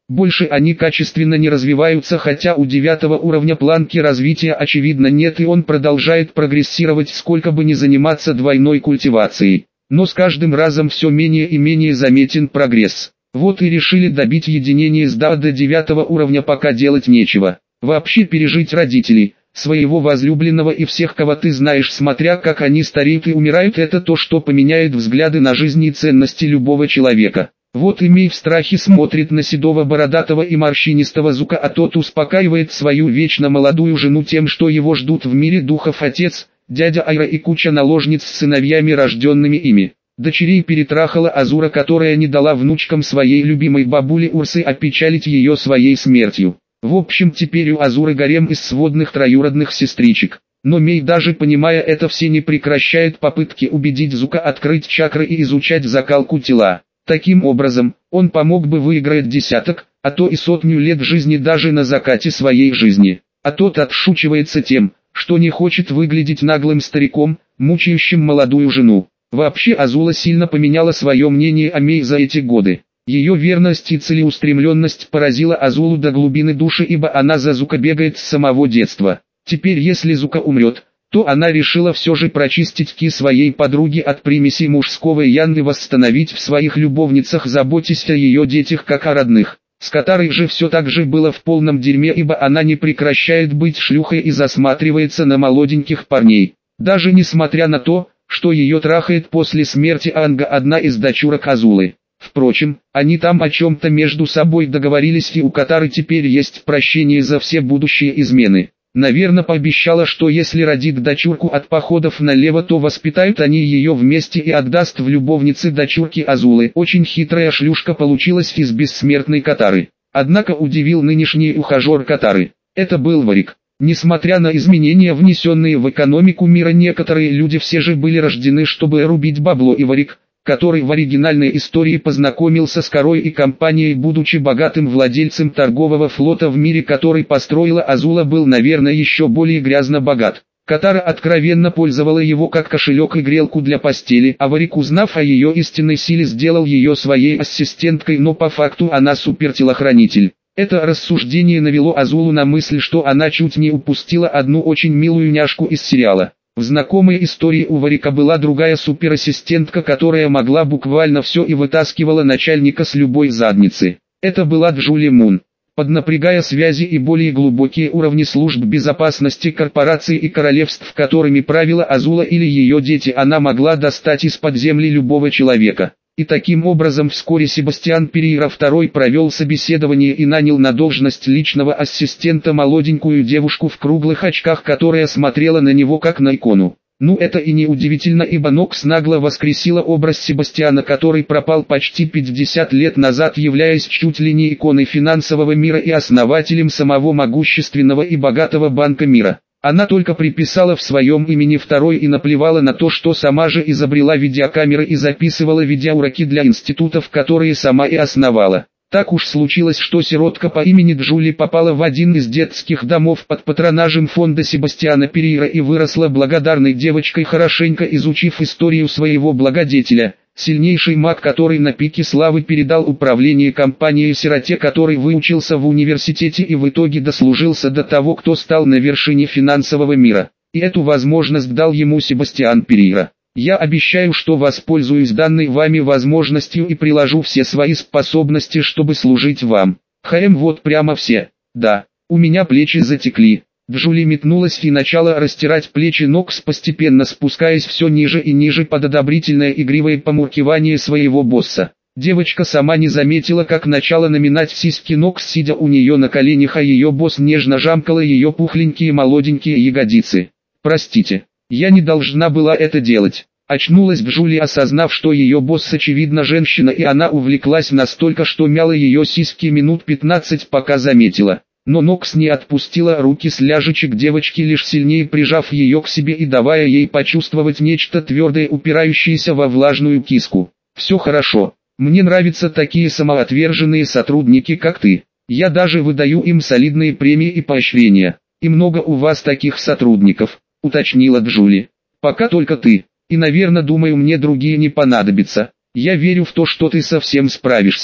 Speaker 1: Больше они качественно не развиваются, хотя у девятого уровня планки развития очевидно нет, и он продолжает прогрессировать, сколько бы ни заниматься двойной культивацией. Но с каждым разом все менее и менее заметен прогресс. Вот и решили добить единение с ДА до девятого уровня, пока делать нечего. Вообще пережить родителей, своего возлюбленного и всех, кого ты знаешь, смотря как они стареют и умирают, это то, что поменяет взгляды на жизнь и ценности любого человека. Вот и Мей в страхе смотрит на седого бородатого и морщинистого Зука, а тот успокаивает свою вечно молодую жену тем, что его ждут в мире духов отец, дядя Айра и куча наложниц с сыновьями, рожденными ими. Дочерей перетрахала Азура, которая не дала внучкам своей любимой бабуле Урсы опечалить ее своей смертью. В общем, теперь у Азуры гарем из сводных троюродных сестричек. Но Мей, даже понимая это все, не прекращает попытки убедить Зука открыть чакры и изучать закалку тела. Таким образом, он помог бы выиграть десяток, а то и сотню лет жизни даже на закате своей жизни. А тот отшучивается тем, что не хочет выглядеть наглым стариком, мучающим молодую жену. Вообще Азула сильно поменяла свое мнение о Мей за эти годы. Ее верность и целеустремленность поразила Азулу до глубины души, ибо она за Зука бегает с самого детства. Теперь, если Зука умрет, то она решила все же прочистить ки своей подруги от примесей мужского ян и восстановить в своих любовницах, заботясь о ее детях как о родных. С Катарой же все так же было в полном дерьме, ибо она не прекращает быть шлюхой и засматривается на молоденьких парней. Даже несмотря на то, что ее трахает после смерти Анга одна из дочурок Азулы. Впрочем, они там о чем-то между собой договорились, и у Катары теперь есть прощение за все будущие измены. Наверное, пообещала, что если родит дочурку от походов налево, то воспитают они ее вместе и отдаст в любовницы дочурки Азулы. Очень хитрая шлюшка получилась из бессмертной Катары. Однако удивил нынешний ухажер Катары. Это был Варик. Несмотря на изменения, внесенные в экономику мира, некоторые люди все же были рождены, чтобы рубить бабло, и Варик, который в оригинальной истории познакомился с корой и компанией, будучи богатым владельцем торгового флота в мире, который построила Азула, был, наверное, еще более грязно богат. Катара откровенно пользовала его как кошелек и грелку для постели, а Варик, узнав о ее истинной силе, сделал ее своей ассистенткой, но по факту она супертелохранитель. Это рассуждение навело Азулу на мысль, что она чуть не упустила одну очень милую няшку из сериала. В знакомой истории у Варика была другая суперассистентка, которая могла буквально все и вытаскивала начальника с любой задницы. Это была Джули Мун. Поднапрягая связи и более глубокие уровни служб безопасности корпораций и королевств, которыми правила Азула или ее дети, она могла достать из-под земли любого человека. И таким образом вскоре Себастьян Перейра второй провел собеседование и нанял на должность личного ассистента молоденькую девушку в круглых очках, которая смотрела на него как на икону. Ну это и не удивительно, ибо Нокс нагло воскресила образ Себастьяна, который пропал почти пятьдесят лет назад, являясь чуть ли не иконой финансового мира и основателем самого могущественного и богатого банка мира. Она только приписала в своем имени второй и наплевала на то, что сама же изобрела видеокамеры и записывала видеоуроки для институтов, которые сама и основала. Так уж случилось, что сиротка по имени Джули попала в один из детских домов под патронажем фонда Себастьяна Перейра и выросла благодарной девочкой, хорошенько изучив историю своего благодетеля. Сильнейший маг, который на пике славы передал управление компанией сироте, который выучился в университете и в итоге дослужился до того, кто стал на вершине финансового мира. И эту возможность дал ему Себастьян Перейра. Я обещаю, что воспользуюсь данной вами возможностью и приложу все свои способности, чтобы служить вам. Хм, вот прямо все. Да, у меня плечи затекли. Джули метнулась и начала растирать плечи Нокс, постепенно спускаясь все ниже и ниже под одобрительное игривое помуркивание своего босса. Девочка сама не заметила, как начала наминать сиськи Нокс, сидя у нее на коленях, а ее босс нежно жамкала ее пухленькие молоденькие ягодицы. «Простите, я не должна была это делать». Очнулась Джули, осознав, что ее босс очевидно женщина, и она увлеклась настолько, что мяла ее сиськи минут пятнадцать, пока заметила. Но Нокс не отпустила руки с ляжечек девочки, лишь сильнее прижав ее к себе и давая ей почувствовать нечто твердое, упирающееся во влажную киску. «Все хорошо. Мне нравятся такие самоотверженные сотрудники, как ты. Я даже выдаю им солидные премии и поощрения. И много у вас таких сотрудников», — уточнила Джули. «Пока только ты. И, наверное, думаю, мне другие не понадобятся. Я верю в то, что ты совсем справишься».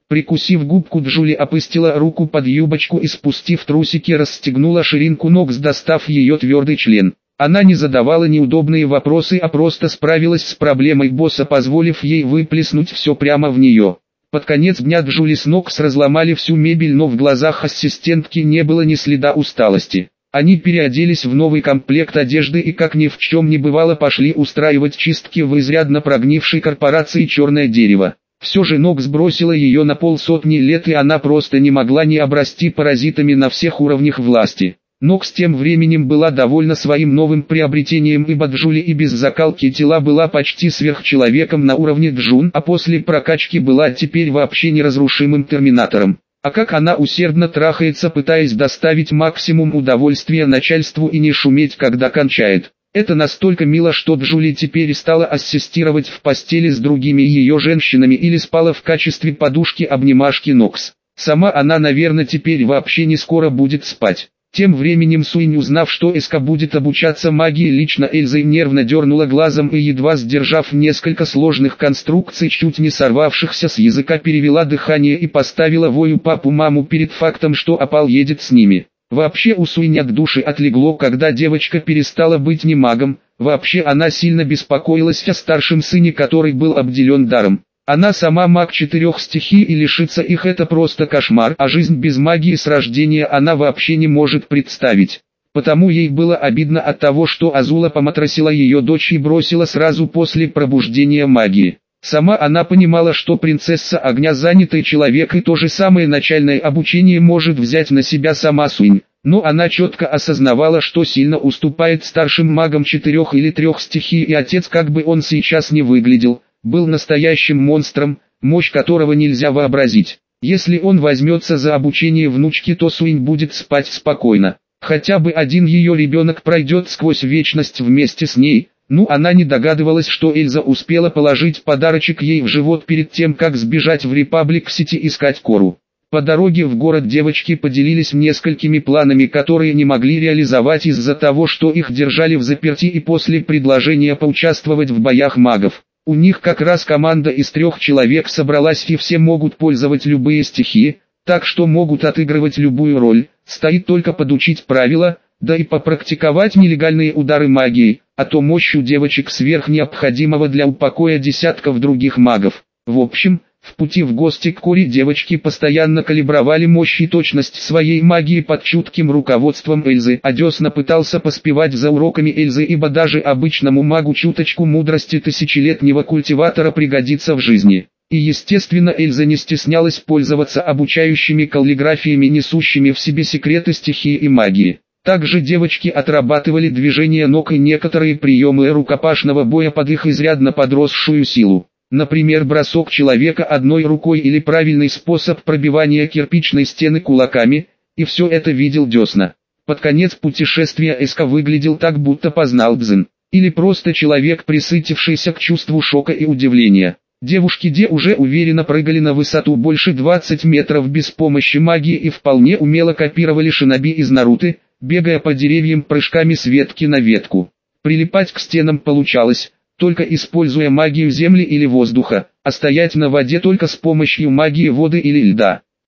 Speaker 1: Прикусив губку, Джули опустила руку под юбочку и, спустив трусики, расстегнула ширинку ног, достав ее твердый член. Она не задавала неудобные вопросы, а просто справилась с проблемой босса, позволив ей выплеснуть все прямо в нее. Под конец дня Джули с ног разломали всю мебель, но в глазах ассистентки не было ни следа усталости. Они переоделись в новый комплект одежды и, как ни в чем не бывало, пошли устраивать чистки в изрядно прогнившей корпорации «Черное дерево». Все же Нокс бросила ее на полсотни лет, и она просто не могла не обрасти паразитами на всех уровнях власти. Нокс тем временем была довольна своим новым приобретением, ибо Джули и без закалки тела была почти сверхчеловеком на уровне Джун, а после прокачки была теперь вообще неразрушимым терминатором. А как она усердно трахается, пытаясь доставить максимум удовольствия начальству и не шуметь, когда кончает. Это настолько мило, что Джули теперь стала ассистировать в постели с другими ее женщинами или спала в качестве подушки-обнимашки Нокс. Сама она, наверное, теперь вообще не скоро будет спать. Тем временем Суинь, узнав, что Эска будет обучаться магии лично Эльзой, нервно дернула глазом и, едва сдержав несколько сложных конструкций, чуть не сорвавшихся с языка, перевела дыхание и поставила Вою папу-маму перед фактом, что опал едет с ними. Вообще у Суинь от души отлегло, когда девочка перестала быть не магом. Вообще она сильно беспокоилась о старшем сыне, который был обделен даром. Она сама маг четырех стихий, и лишиться их — это просто кошмар, а жизнь без магии с рождения она вообще не может представить. Потому ей было обидно от того, что Азула поматросила ее дочь и бросила сразу после пробуждения магии. Сама она понимала, что принцесса огня занятый человек, и то же самое начальное обучение может взять на себя сама Суинь. Но она четко осознавала, что сильно уступает старшим магам четырех или трех стихий, и отец, как бы он сейчас не выглядел, был настоящим монстром, мощь которого нельзя вообразить. Если он возьмется за обучение внучки, то Суинь будет спать спокойно. Хотя бы один ее ребенок пройдет сквозь вечность вместе с ней. Ну, она не догадывалась, что Эльза успела положить подарочек ей в живот перед тем, как сбежать в Репаблик-Сити искать Кору. По дороге в город девочки поделились несколькими планами, которые не могли реализовать из-за того, что их держали взаперти и после предложения поучаствовать в боях магов. У них как раз команда из трех человек собралась, и все могут пользовать любые стихии, так что могут отыгрывать любую роль, стоит только подучить правила, да и попрактиковать нелегальные удары магией, а то мощь у девочек сверх необходимого для упокоя десятков других магов. В общем, в пути в гости к Коре девочки постоянно калибровали мощь и точность своей магии под чутким руководством Эльзы, а Дёсна пытался поспевать за уроками Эльзы, ибо даже обычному магу чуточку мудрости тысячелетнего культиватора пригодится в жизни. И естественно, Эльза не стеснялась пользоваться обучающими каллиграфиями, несущими в себе секреты стихии и магии. Также девочки отрабатывали движения ног и некоторые приемы рукопашного боя под их изрядно подросшую силу. Например, бросок человека одной рукой или правильный способ пробивания кирпичной стены кулаками, и все это видел Дёсна. Под конец путешествия Эска выглядел так, будто познал дзен, или просто человек, присытившийся к чувству шока и удивления. Девушки Де уже уверенно прыгали на высоту больше двадцати метров без помощи магии и вполне умело копировали шиноби из Наруто, бегая по деревьям прыжками с ветки на ветку. Прилипать к стенам получалось, только используя магию земли или воздуха, а стоять на воде только с помощью магии воды или льда.